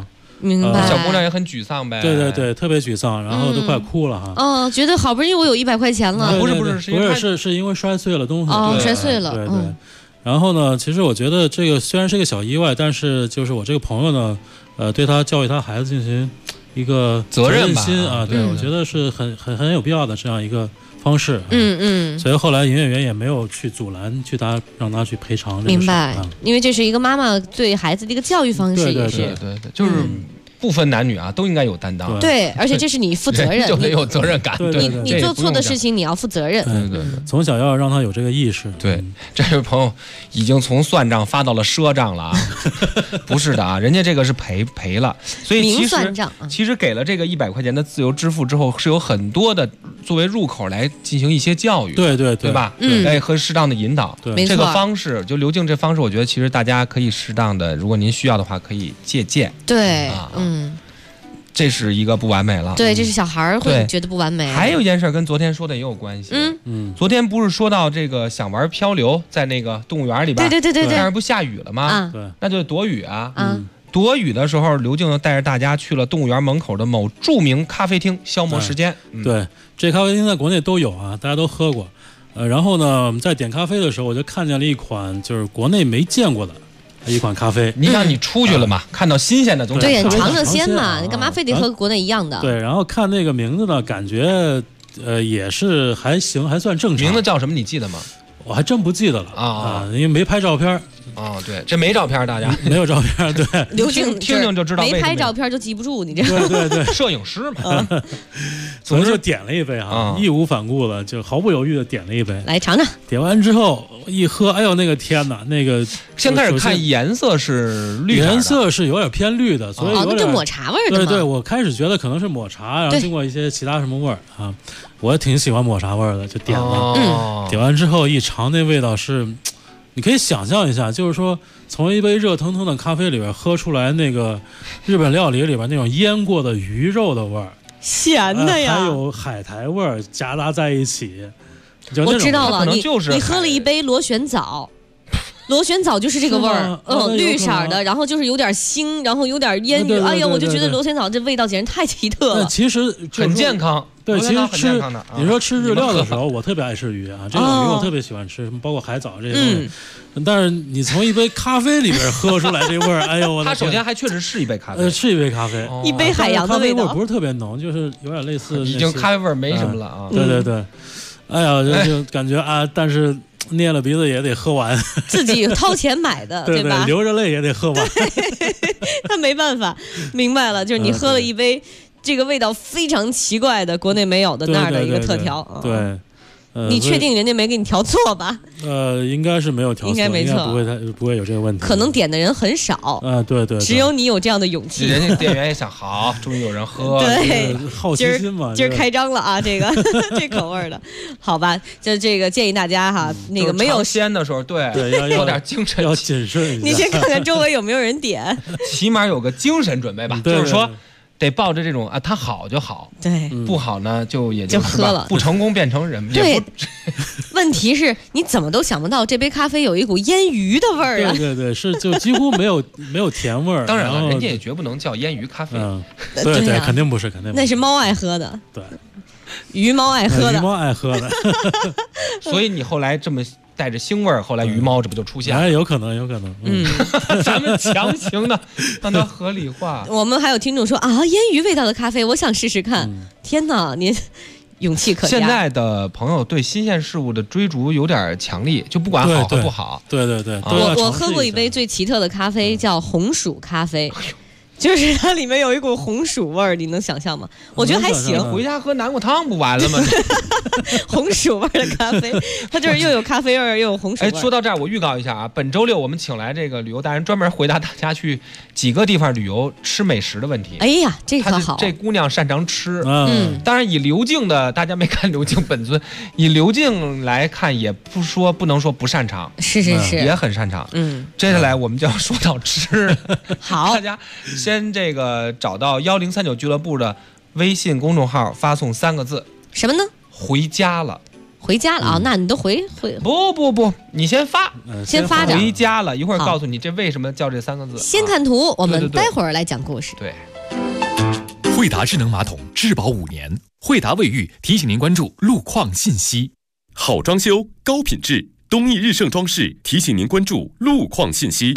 明白。 小姑娘也很沮丧呗。 对对对，特别沮丧，然后都快哭了哈。 哦，觉得好不容易我有100块钱了。 不是，是因为摔碎了东西。 哦，摔碎了。 对对。然后呢，其实我觉得这个虽然是一个小意外，但是就是我这个朋友呢，对他教育他孩子进行一个责任心啊，对，我觉得是很有必要的这样一个方式。所以后来营业员也没有去阻拦，让他去赔偿。 明白，因为这是一个妈妈对孩子的一个教育方式，也是对，就是。不分男女啊，都应该有担当。 对，而且这是你负责任， 就得有责任感。 你做错的事情，你要负责任。 对，从小要让他有这个意识。 对，这位朋友已经从算账发到了赊账了啊！不是的啊，人家这个是赔了，所以其实给了这个100块钱的自由支付之后，是有很多的作为入口来进行一些教育。 对吧？和适当的引导。 对， 这个方式就刘静这方式，我觉得其实大家可以适当的，如果您需要的话，可以借鉴。 对， 这是一个不完美了。 对，这是小孩会觉得不完美。 还有一件事跟昨天说的也有关系。昨天不是说到这个想玩漂流，在那个动物园里边。 对， 但是不下雨了吗？ 对， 那就躲雨啊。躲雨的时候，刘静带着大家去了动物园门口的某著名咖啡厅消磨时间。 对，这咖啡厅在国内都有啊，大家都喝过。然后呢，我们在点咖啡的时候，我就看见了一款就是国内没见过的一款咖啡。 你想你出去了嘛，看到新鲜的东西， 对，尝尝鲜嘛，你干嘛非得喝国内一样的？ 对，然后看那个名字呢，感觉也是还行，还算正常。 名字叫什么？你记得吗？ 我还真不记得了啊，因为没拍照片。 对，这没照片，大家没有照片。对， 刘静听就知道没拍照片就记不住你这。 对， 摄影师嘛。 总之就点了一杯哈，义无反顾的，就毫不犹豫的点了一杯， 来尝尝。 点完之后一喝，哎呦那个天哪，那个先开始看颜色是绿的， 颜色是有点偏绿的，所以有点就抹茶味儿的。 对，我开始觉得可能是抹茶，然后经过一些其他什么味儿啊，我也挺喜欢抹茶味儿的，就点了。点完之后一尝，那味道是。你可以想象一下，就是说从一杯热腾腾的咖啡里边喝出来那个日本料理里边那种腌过的鱼肉的味儿， 咸的呀， 还有海苔味儿夹杂在一起。 我知道了， 你喝了一杯螺旋藻。螺旋藻就是这个味儿，绿色的，然后就是有点腥，然后有点烟雨，哎呀，我就觉得螺旋藻这味道简直太奇特了。 其实很健康， 对，其实你说吃日料的时候， 我特别爱吃鱼啊，这种鱼我特别喜欢吃，包括海藻这些东西。但是你从一杯咖啡里边喝出来这味儿，哎呦我的天！ 它首先还确实是一杯咖啡， 是一杯咖啡， 一杯海洋的味道， 不是特别浓，就是有点类似， 已经咖啡味没什么了啊。 对，哎呀，就感觉啊，但是。捏了鼻子也得喝完， 自己掏钱买的，对吧？ 流着泪也得喝完。 他没办法，明白了，就是你喝了一杯这个味道非常奇怪的国内没有的那儿的一个特调。 对， 你确定人家没给你调错吧？ 应该是没有调错， 应该没错， 不会有这个问题。 可能点的人很少。 对， 只有你有这样的勇气。 人家店员也想，好，终于有人喝。 对， 好奇心嘛。 今儿开张了啊，这个这口味的，好吧？就这个建议大家哈，那个没有鲜的时候，对， 要有点精神， 要谨慎一下。 你先看看周围有没有人点， 起码有个精神准备吧。就是说。得抱着这种啊，它好就好， 对， 不好呢也就喝了， 不成功变成人。 对，问题是你怎么都想不到这杯咖啡有一股腌鱼的味儿啊！ 对，是就几乎没有甜味儿。 当然了，人家也绝不能叫腌鱼咖啡。 对，肯定不是， 那是猫爱喝的。 对， 鱼猫爱喝的。 鱼猫爱喝的。 所以你后来这么。带着腥味儿，后来鱼猫这不就出现了？ 有可能。 咱们强行的让它合理化。 我们还有听众说啊，腌鱼味道的咖啡，我想试试看。天哪，您勇气可嘉。 现在的朋友对新鲜事物的追逐有点强烈，就不管好和不好。 对， 我喝过一杯最奇特的咖啡，叫红薯咖啡。就是它里面有一股红薯味儿，你能想象吗？我觉得还行。 回家喝南瓜汤不完了吗？ 红薯味的咖啡，它就是又有咖啡味儿，又有红薯味。 说到这儿，我预告一下啊，本周六我们请来这个旅游达人，专门回答大家去几个地方旅游吃美食的问题。 哎呀，这可好！ 这姑娘擅长吃。当然以刘静的，大家没看刘静本尊，以刘静来看，也不能说不擅长， 是， 也很擅长。接下来我们就要说到吃。 好， 大家先这个找到1039俱乐部的微信公众号，发送3个字， 什么呢？ 回家了。 回家了啊？那你都回不，你先发， 先发着。 回家了，一会儿告诉你这为什么叫这3个字。 先看图，我们待会儿来讲故事。 对。 惠达智能马桶质保5年。惠达卫浴提醒您关注路况信息。 好装修，高品质，东义日盛装饰提醒您关注路况信息。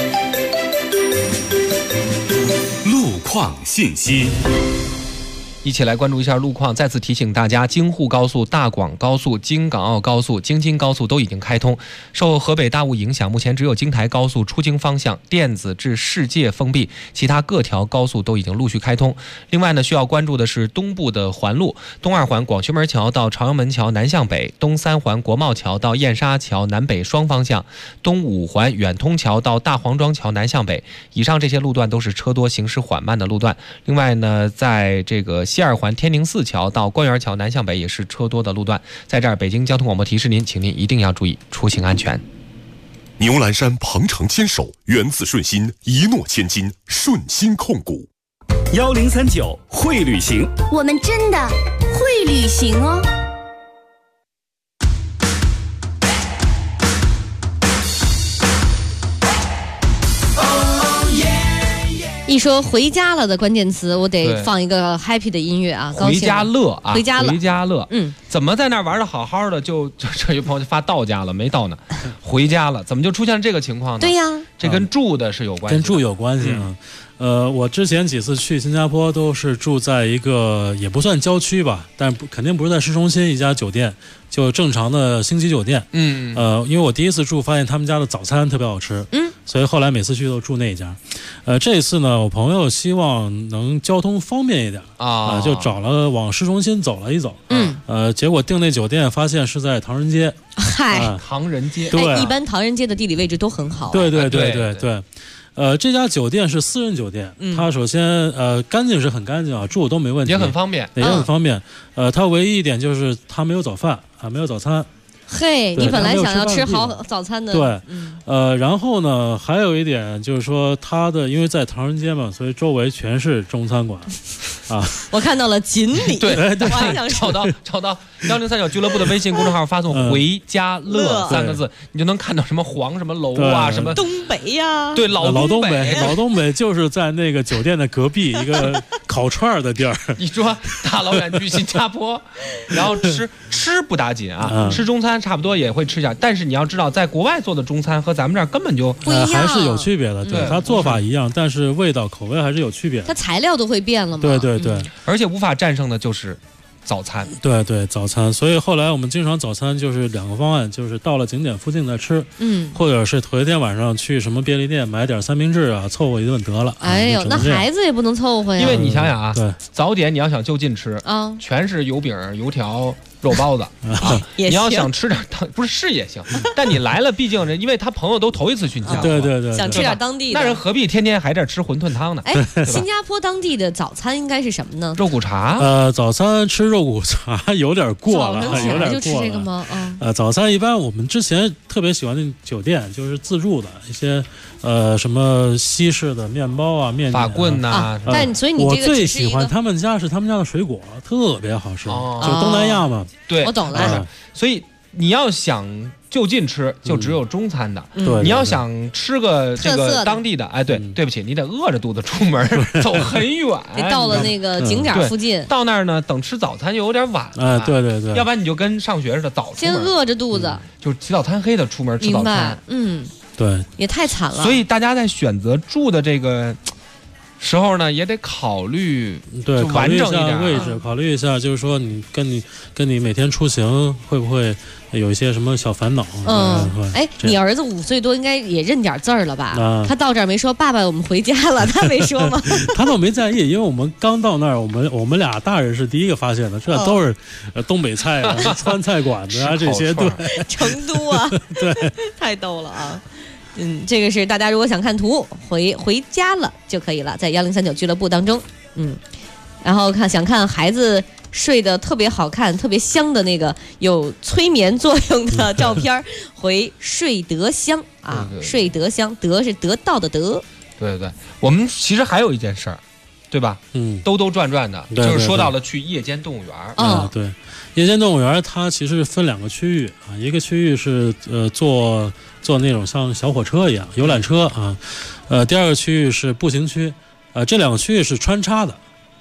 路况信息。 一起来关注一下路况。再次提醒大家，京沪高速、大广高速、京港澳高速、京津高速都已经开通。受河北大雾影响，目前只有京台高速出京方向电子至世界封闭，其他各条高速都已经陆续开通。另外呢，需要关注的是东部的环路，东2环广渠门桥到朝阳门桥南向北，东3环国贸桥到燕莎桥南北双方向，东5环远通桥到大黄庄桥南向北。以上这些路段都是车多行驶缓慢的路段。另外呢，在这个西2环天宁寺桥到官园桥南向北也是车多的路段。在这儿，北京交通广播提示您，请您一定要注意出行安全。 牛栏山鹏程牵手，源自顺心，一诺千金，顺心控股。 1039会旅行， 我们真的会旅行哦。 一说回家了的关键词，我得放一个 happy 的音乐啊，高兴。 回家乐啊， 回家了， 回家乐。 怎么在那儿玩的好好的，就这有朋友就发到家了，没到呢，回家了，怎么就出现了这个情况呢？ 对呀， 这跟住的是有关系， 跟住有关系啊。我之前几次去新加坡都是住在一个也不算郊区吧，但肯定不是在市中心一家酒店，就正常的星级酒店。因为我第一次住发现他们家的早餐特别好吃，所以后来每次去都住那一家。这次呢，我朋友希望能交通方便一点就找了往市中心走了一走。结果订那酒店发现是在唐人街。 嗨， 唐人街， 对，一般唐人街的地理位置都很好。 对。这家酒店是私人酒店，它首先干净是很干净啊，住都没问题， 也很方便， 也很方便。它唯一一点就是它没有早饭啊，没有早餐。 嘿，你本来想要吃好早餐的。 对，然后呢，还有一点就是说，它的因为在唐人街嘛，所以周围全是中餐馆啊。 我看到了锦鲤， 对， 我还想找到1039俱乐部的微信公众号，发送“回家乐”3个字，你就能看到什么黄什么楼啊，什么东北呀， 对，老东北就是在那个酒店的隔壁一个烤串的地儿。 你说大老远去新加坡，然后吃不打紧啊，吃中餐差不多也会吃下，但是你要知道，在国外做的中餐和咱们这儿根本就不一样， 还是有区别的。对，它做法一样，但是味道口味还是有区别。 它材料都会变了嘛？ 对， 而且无法战胜的就是早餐。 对，早餐。所以后来我们经常早餐就是2个方案，就是到了景点附近再吃，或者是头一天晚上去什么便利店买点三明治啊，凑合一顿得了。 哎呦，那孩子也不能凑合呀。 因为你想想啊， 对， 早点你要想就近吃啊， 全是油饼、油条、肉包子啊，你要想吃点不是也行，但你来了，毕竟因为他朋友都头一次去你家， 对， 想吃点当地的， 那人何必天天还这吃馄饨汤呢？ 哎，新加坡当地的早餐应该是什么呢？ 肉骨茶。 早餐吃肉骨茶有点过了，有点就吃这个吗？ 早餐一般我们之前特别喜欢的酒店就是自助的一些什么西式的面包啊、面法棍呐。 但所以你这个我最喜欢他们家的水果特别好吃，就东南亚嘛。 对， 我懂了。 所以你要想就近吃，就只有中餐的。 对， 你要想吃个这个当地的，哎，对不起，你得饿着肚子出门，走很远， 得到了那个景点附近。 到那儿呢，等吃早餐又有点晚了。对， 要不然你就跟上学似的，早出先饿着肚子， 就起早贪黑的出门吃早餐。 对， 也太惨了。 所以大家在选择住的这个时候呢，也得考虑完整一点位置，考虑一下，就是说你跟你每天出行会不会有一些什么小烦恼？ 哎，你儿子5岁多，应该也认点字儿了吧？他到这儿没说爸爸，我们回家了，他没说吗？ 他倒没在意，因为我们刚到那儿，我们俩大人是第一个发现的，这都是东北菜啊、川菜馆子啊这些，对， 成都啊， 对， 太逗了啊。这个是大家如果想看图，回家了就可以了，在1039俱乐部当中。然后想看孩子睡得特别好看、特别香的那个有催眠作用的照片，回睡得香啊，睡得香，得是得到的得。 对，我们其实还有一件事儿，对吧？兜转的，就是说到了去夜间动物园。 对，夜间动物园它其实分2个区域啊，一个区域是坐那种像小火车一样游览车啊，第2个区域是步行区，这2个区域是穿插的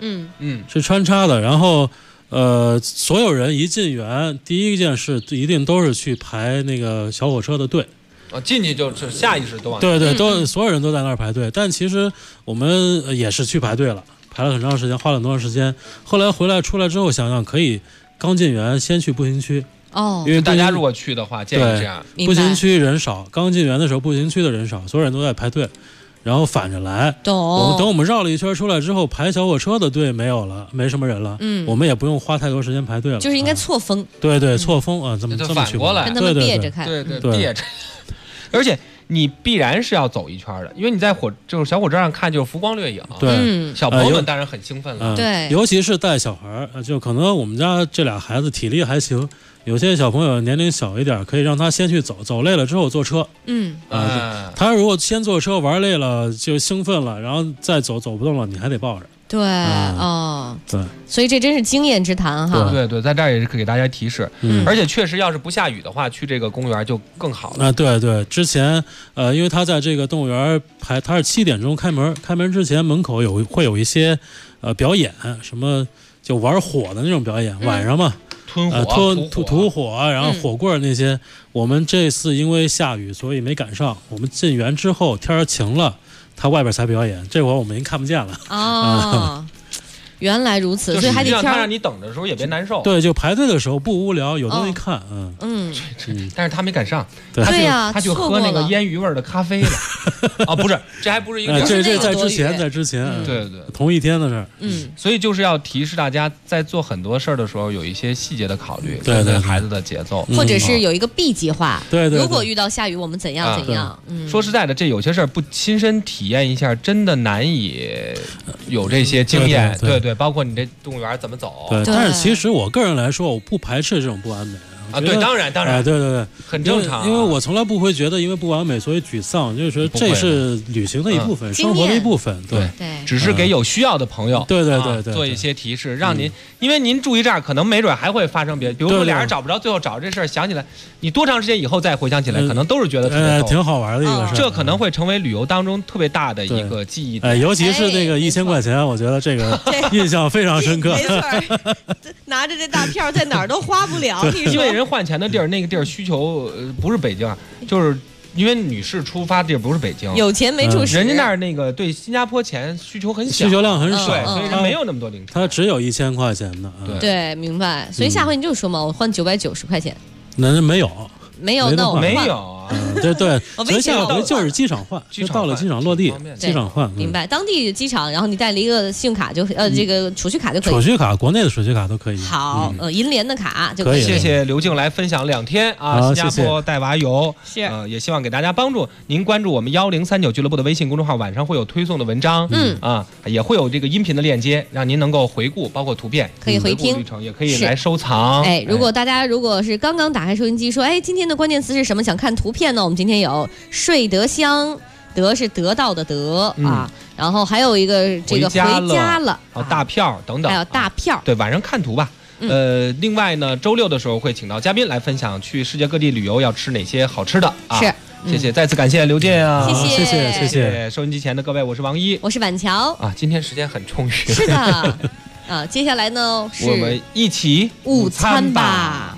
是穿插的。然后所有人一进园，第一件事一定都是去排那个小火车的队。 进去就是下意识都往对，都所有人都在那儿排队。但其实我们也是去排队了，排了很长时间，花了很多时间。后来出来之后，想想可以刚进园先去步行区。因为大家如果去的话，建议这样。 步行区人少，刚进园的时候步行区的人少，所有人都在排队，然后反着来。等我们绕了一圈出来之后，排小火车的队没有了，没什么人了。我们也不用花太多时间排队了。 就是应该错峰。 对，错峰啊，这么反过来， 跟他们别着看。 对，别着。而且你必然是要走一圈的，因为你在就是小火车上看就是浮光掠影。 对， 小朋友们当然很兴奋了。 对， 尤其是带小孩，就可能我们家这俩孩子体力还行。有些小朋友年龄小一点，可以让他先去走累了之后坐车。他如果先坐车玩累了就兴奋了，然后再走不动了，你还得抱着。 对， 对， 所以这真是经验之谈哈。 对，在这儿也是给大家提示。而且确实，要是不下雨的话，去这个公园就更好了。 对，之前因为他在这个动物园他是7点钟开门，开门之前门口会有一些表演，什么就玩火的那种表演，晚上嘛。吐火，然后火棍那些，我们这次因为下雨，所以没赶上。我们进园之后天晴了，他外边才表演，这会儿我们已经看不见了。 原来如此，所以还得他让你等的时候也别难受。 对，就排队的时候不无聊，有东西看。 但是他没赶上， 对呀， 他就喝那个烟鱼味的咖啡了。不是，这还不是一个。 这在之前， 对， 同一天的事儿。 所以就是要提示大家，在做很多事儿的时候，有一些细节的考虑， 对孩子的节奏， 或者是有一个 B 计划。 对， 如果遇到下雨，我们怎样。 说实在的，这有些事儿不亲身体验一下，真的难以有这些经验。对，包括你这动物园怎么走。 对，但是其实我个人来说，我不排斥这种不完美。 对，当然， 对， 很正常。 因为我从来不会觉得因为不完美所以沮丧，就是说这是旅行的一部分，生活的一部分。对， 只是给有需要的朋友， 对， 做一些提示，让您，因为您注意这儿，可能没准还会发生别，比如说俩人找不着，最后找这事儿想起来，你多长时间以后再回想起来，可能都是觉得特别挺好玩的一个事儿。 这可能会成为旅游当中特别大的一个记忆点。 尤其是那个1000块钱，我觉得这个印象非常深刻。 没错，拿着这大票在哪儿都花不了。 因为人换钱的地儿，那个地儿需求不是北京啊，就是因为女士出发地儿不是北京， 有钱没处使。 人家那儿那个对新加坡钱需求很小， 需求量很少， 所以人没有那么多零钱， 他只有1000块钱的。 对，明白。所以下回你就说嘛，我换990块钱。 那没有， 那我没有。 对，所以下回就是机场换，就到了机场落地，机场换。 明白，当地机场，然后你带了一个信用卡就这个储蓄卡就可以。 储蓄卡，国内的储蓄卡都可以。 好，银联的卡就可以。 谢谢刘静来分享2天新加坡带娃游。 是， 也希望给大家帮助。您关注我们1039俱乐部的微信公众号，晚上会有推送的文章，也会有这个音频的链接，让您能够回顾，包括图片， 可以回听， 也可以来收藏。 如果大家是刚刚打开收音机，说今天的关键词是什么？想看图片呢？我们今天有睡得香，得是得到的得然后还有一个这个回家了， 大票等等， 还有大票。 对，晚上看图吧。另外呢，周6的时候会请到嘉宾来分享去世界各地旅游要吃哪些好吃的是， 谢谢，再次感谢刘健谢谢。 收音机前的各位，我是王一， 我是板桥今天时间很充裕。 是的接下来呢是我们一起午餐吧。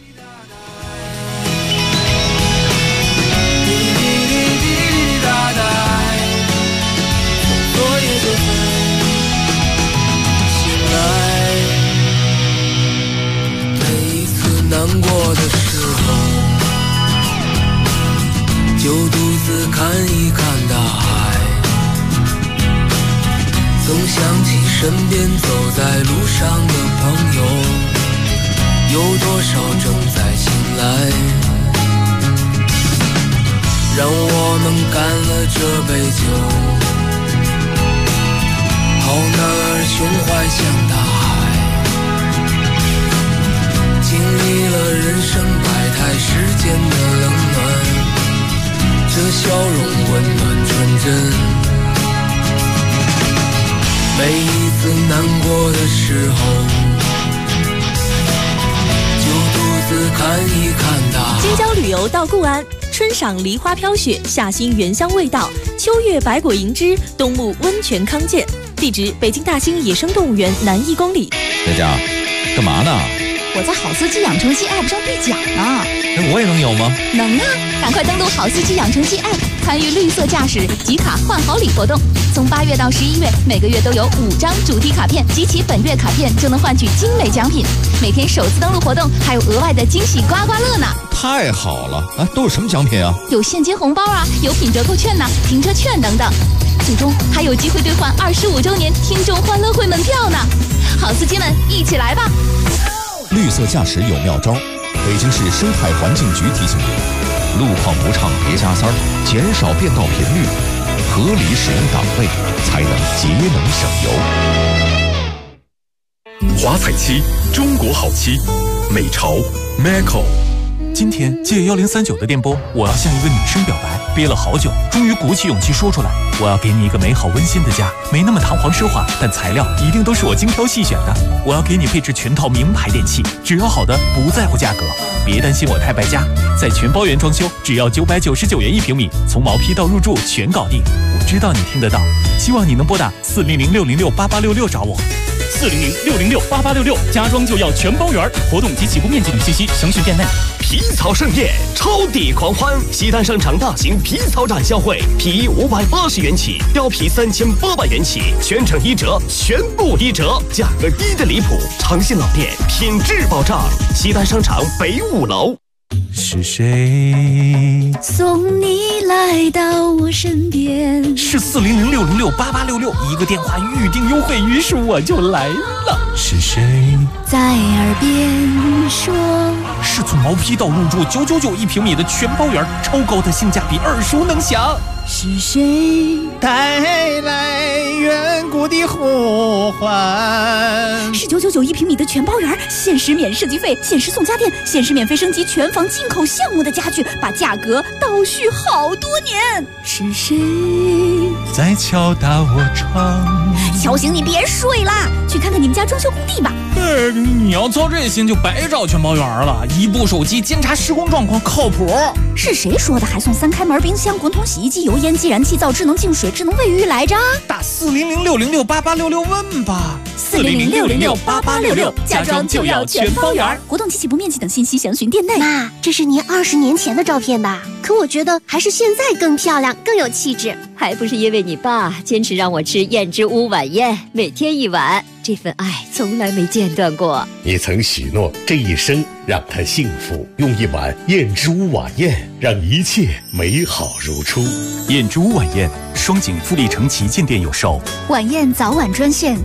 难过的时候，就独自看一看大海。总想起身边走在路上的朋友，有多少正在醒来。让我们干了这杯酒，好男儿胸怀像大海。经历了人生百态世间的冷暖，这笑容温暖纯真。每一次难过的时候，就独自看一看大海。 京郊旅游到固安，春赏梨花飘雪，夏兴原香味道，秋月百果盈枝，冬沐温泉康健。 地址北京大兴野生动物园南1公里。 佳佳，干嘛呢？ 我在好司机养成记 App 上兑奖呢。 我也能有吗？ 能啊！赶快登录好司机养成记 App， 参与绿色驾驶集卡换好礼活动。从8月到11月，每个月都有5张主题卡片，集齐本月卡片就能换取精美奖品。每天首次登录活动还有额外的惊喜刮刮乐呢！ 太好了啊！都有什么奖品啊？ 有现金红包啊，有品折扣券呐、停车券等等。最终还有机会兑换25周年听众欢乐会门票呢！好司机们，一起来吧！ 绿色驾驶有妙招，北京市生态环境局提醒您：路况不畅别加塞儿，减少变道频率，合理使用档位，才能节能省油。 华彩漆，中国好漆，美潮 Macco。 今天借1039的电波，我要向一个女生表白，憋了好久，终于鼓起勇气说出来。我要给你一个美好温馨的家，没那么堂皇奢华，但材料一定都是我精挑细选的。我要给你配置全套名牌电器，只要好的，不在乎价格。别担心我太败家，在全包圆装修，只要999元1平米，从毛坯到入住全搞定。我知道你听得到，希望你能拨打400-606-8866找我。400-606-8866，家装就要全包圆，活动及起步面积等信息详询店内。 皮草盛宴，超抵狂欢！西单商场大型皮草展销会，皮衣580元起，貂皮3800元起，全程1折，全部1折，价格低得离谱，诚信老店，品质保障。西单商场北5楼。 是谁送你来到我身边？ 是400-606-8866，一个电话预订优惠，于是我就来了。是谁在耳边说？ 是从毛坯到入住9991平米的全包圆，超高的性价比，耳熟能详。 是谁带来远古的呼唤？ 是9991平米的全包圆，限时免设计费，限时送家电，限时免费升级全房进口项目的家具，把价格倒叙好多年。是谁在敲打我窗？ 敲醒你别睡啦，去看看你们家装修工地吧。 你要操这心就白找全包圆了，一部手机监察施工状况靠谱。 是谁说的还送3开门冰箱、滚筒洗衣机、油烟机、燃气灶、智能净水、智能卫浴来着？ 打400-606-8866问吧。 400-606-8866，家装就要全包圆。活动及起步面积等信息详询店内。 妈，这是您20年前的照片吧？可我觉得还是现在更漂亮，更有气质。 还不是因为你爸坚持让我吃燕之屋晚宴，每天1碗，这份爱从来没间断过。 你曾许诺这一生让他幸福，用1碗燕之屋晚宴让一切美好如初。 燕之屋晚宴，双井富力城旗舰店有售。 晚宴早晚专线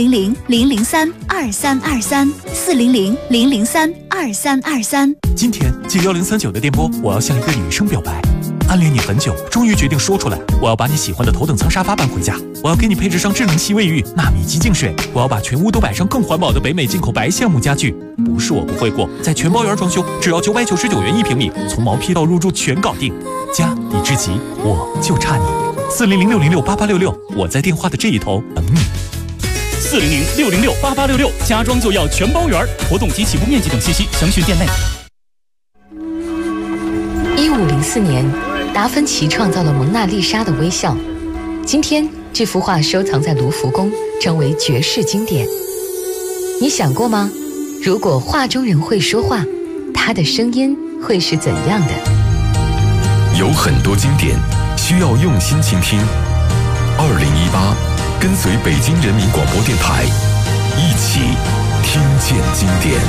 400-003-2323 400-003-2323。 今天借1039的电波，我要向一个女生表白。暗恋你很久，终于决定说出来。我要把你喜欢的头等舱沙发搬回家，我要给你配置上智能吸卫浴、纳米级净水，我要把全屋都摆上更环保的北美进口白橡木家具。不是我不会过，在全包圆装修，只要999元1平米，从毛坯到入住全搞定。家已至齐，我就差你。400-606-8866，我在电话的这一头等你。 400-606-8866，家装就要全包圆，活动及起步面积等信息详询店内。 1504年，达芬奇创造了蒙娜丽莎的微笑。今天，这幅画收藏在卢浮宫，成为绝世经典。你想过吗？如果画中人会说话，他的声音会是怎样的？ 有很多经典需要用心倾听。2018，跟随北京人民广播电台，一起听见经典。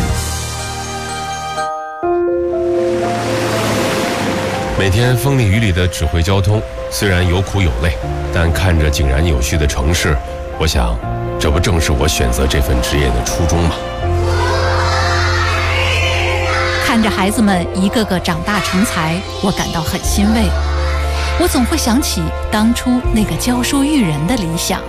每天风里雨里的指挥交通，虽然有苦有累，但看着井然有序的城市，我想，这不正是我选择这份职业的初衷吗？ 看着孩子们一个个长大成才，我感到很欣慰。我总会想起当初那个教书育人的理想。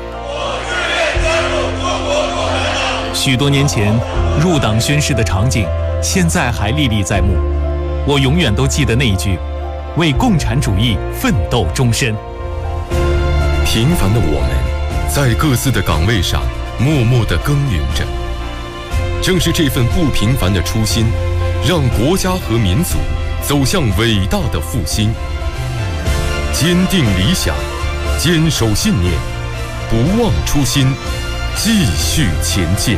许多年前入党宣誓的场景，现在还历历在目。我永远都记得那一句：为共产主义奋斗终身。 平凡的我们，在各自的岗位上默默地耕耘着。正是这份不平凡的初心，让国家和民族走向伟大的复兴。坚定理想，坚守信念， 不忘初心，继续前进。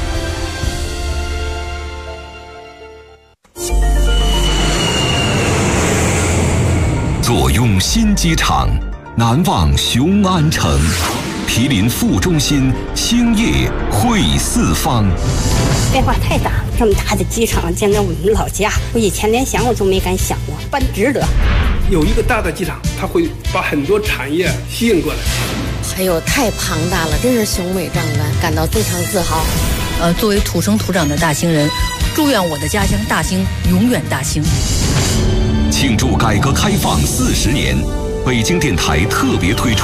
坐拥新机场，难忘雄安城。毗邻副中心，兴业汇四方。 变化太大，这么大的机场建在我们老家，我以前连想我都没敢想过，办值得。 有一个大的机场，它会把很多产业吸引过来。 还有太庞大了，真是雄伟壮观，感到非常自豪。 作为土生土长的大兴人，祝愿我的家乡大兴永远大兴。 庆祝改革开放40年，北京电台特别推出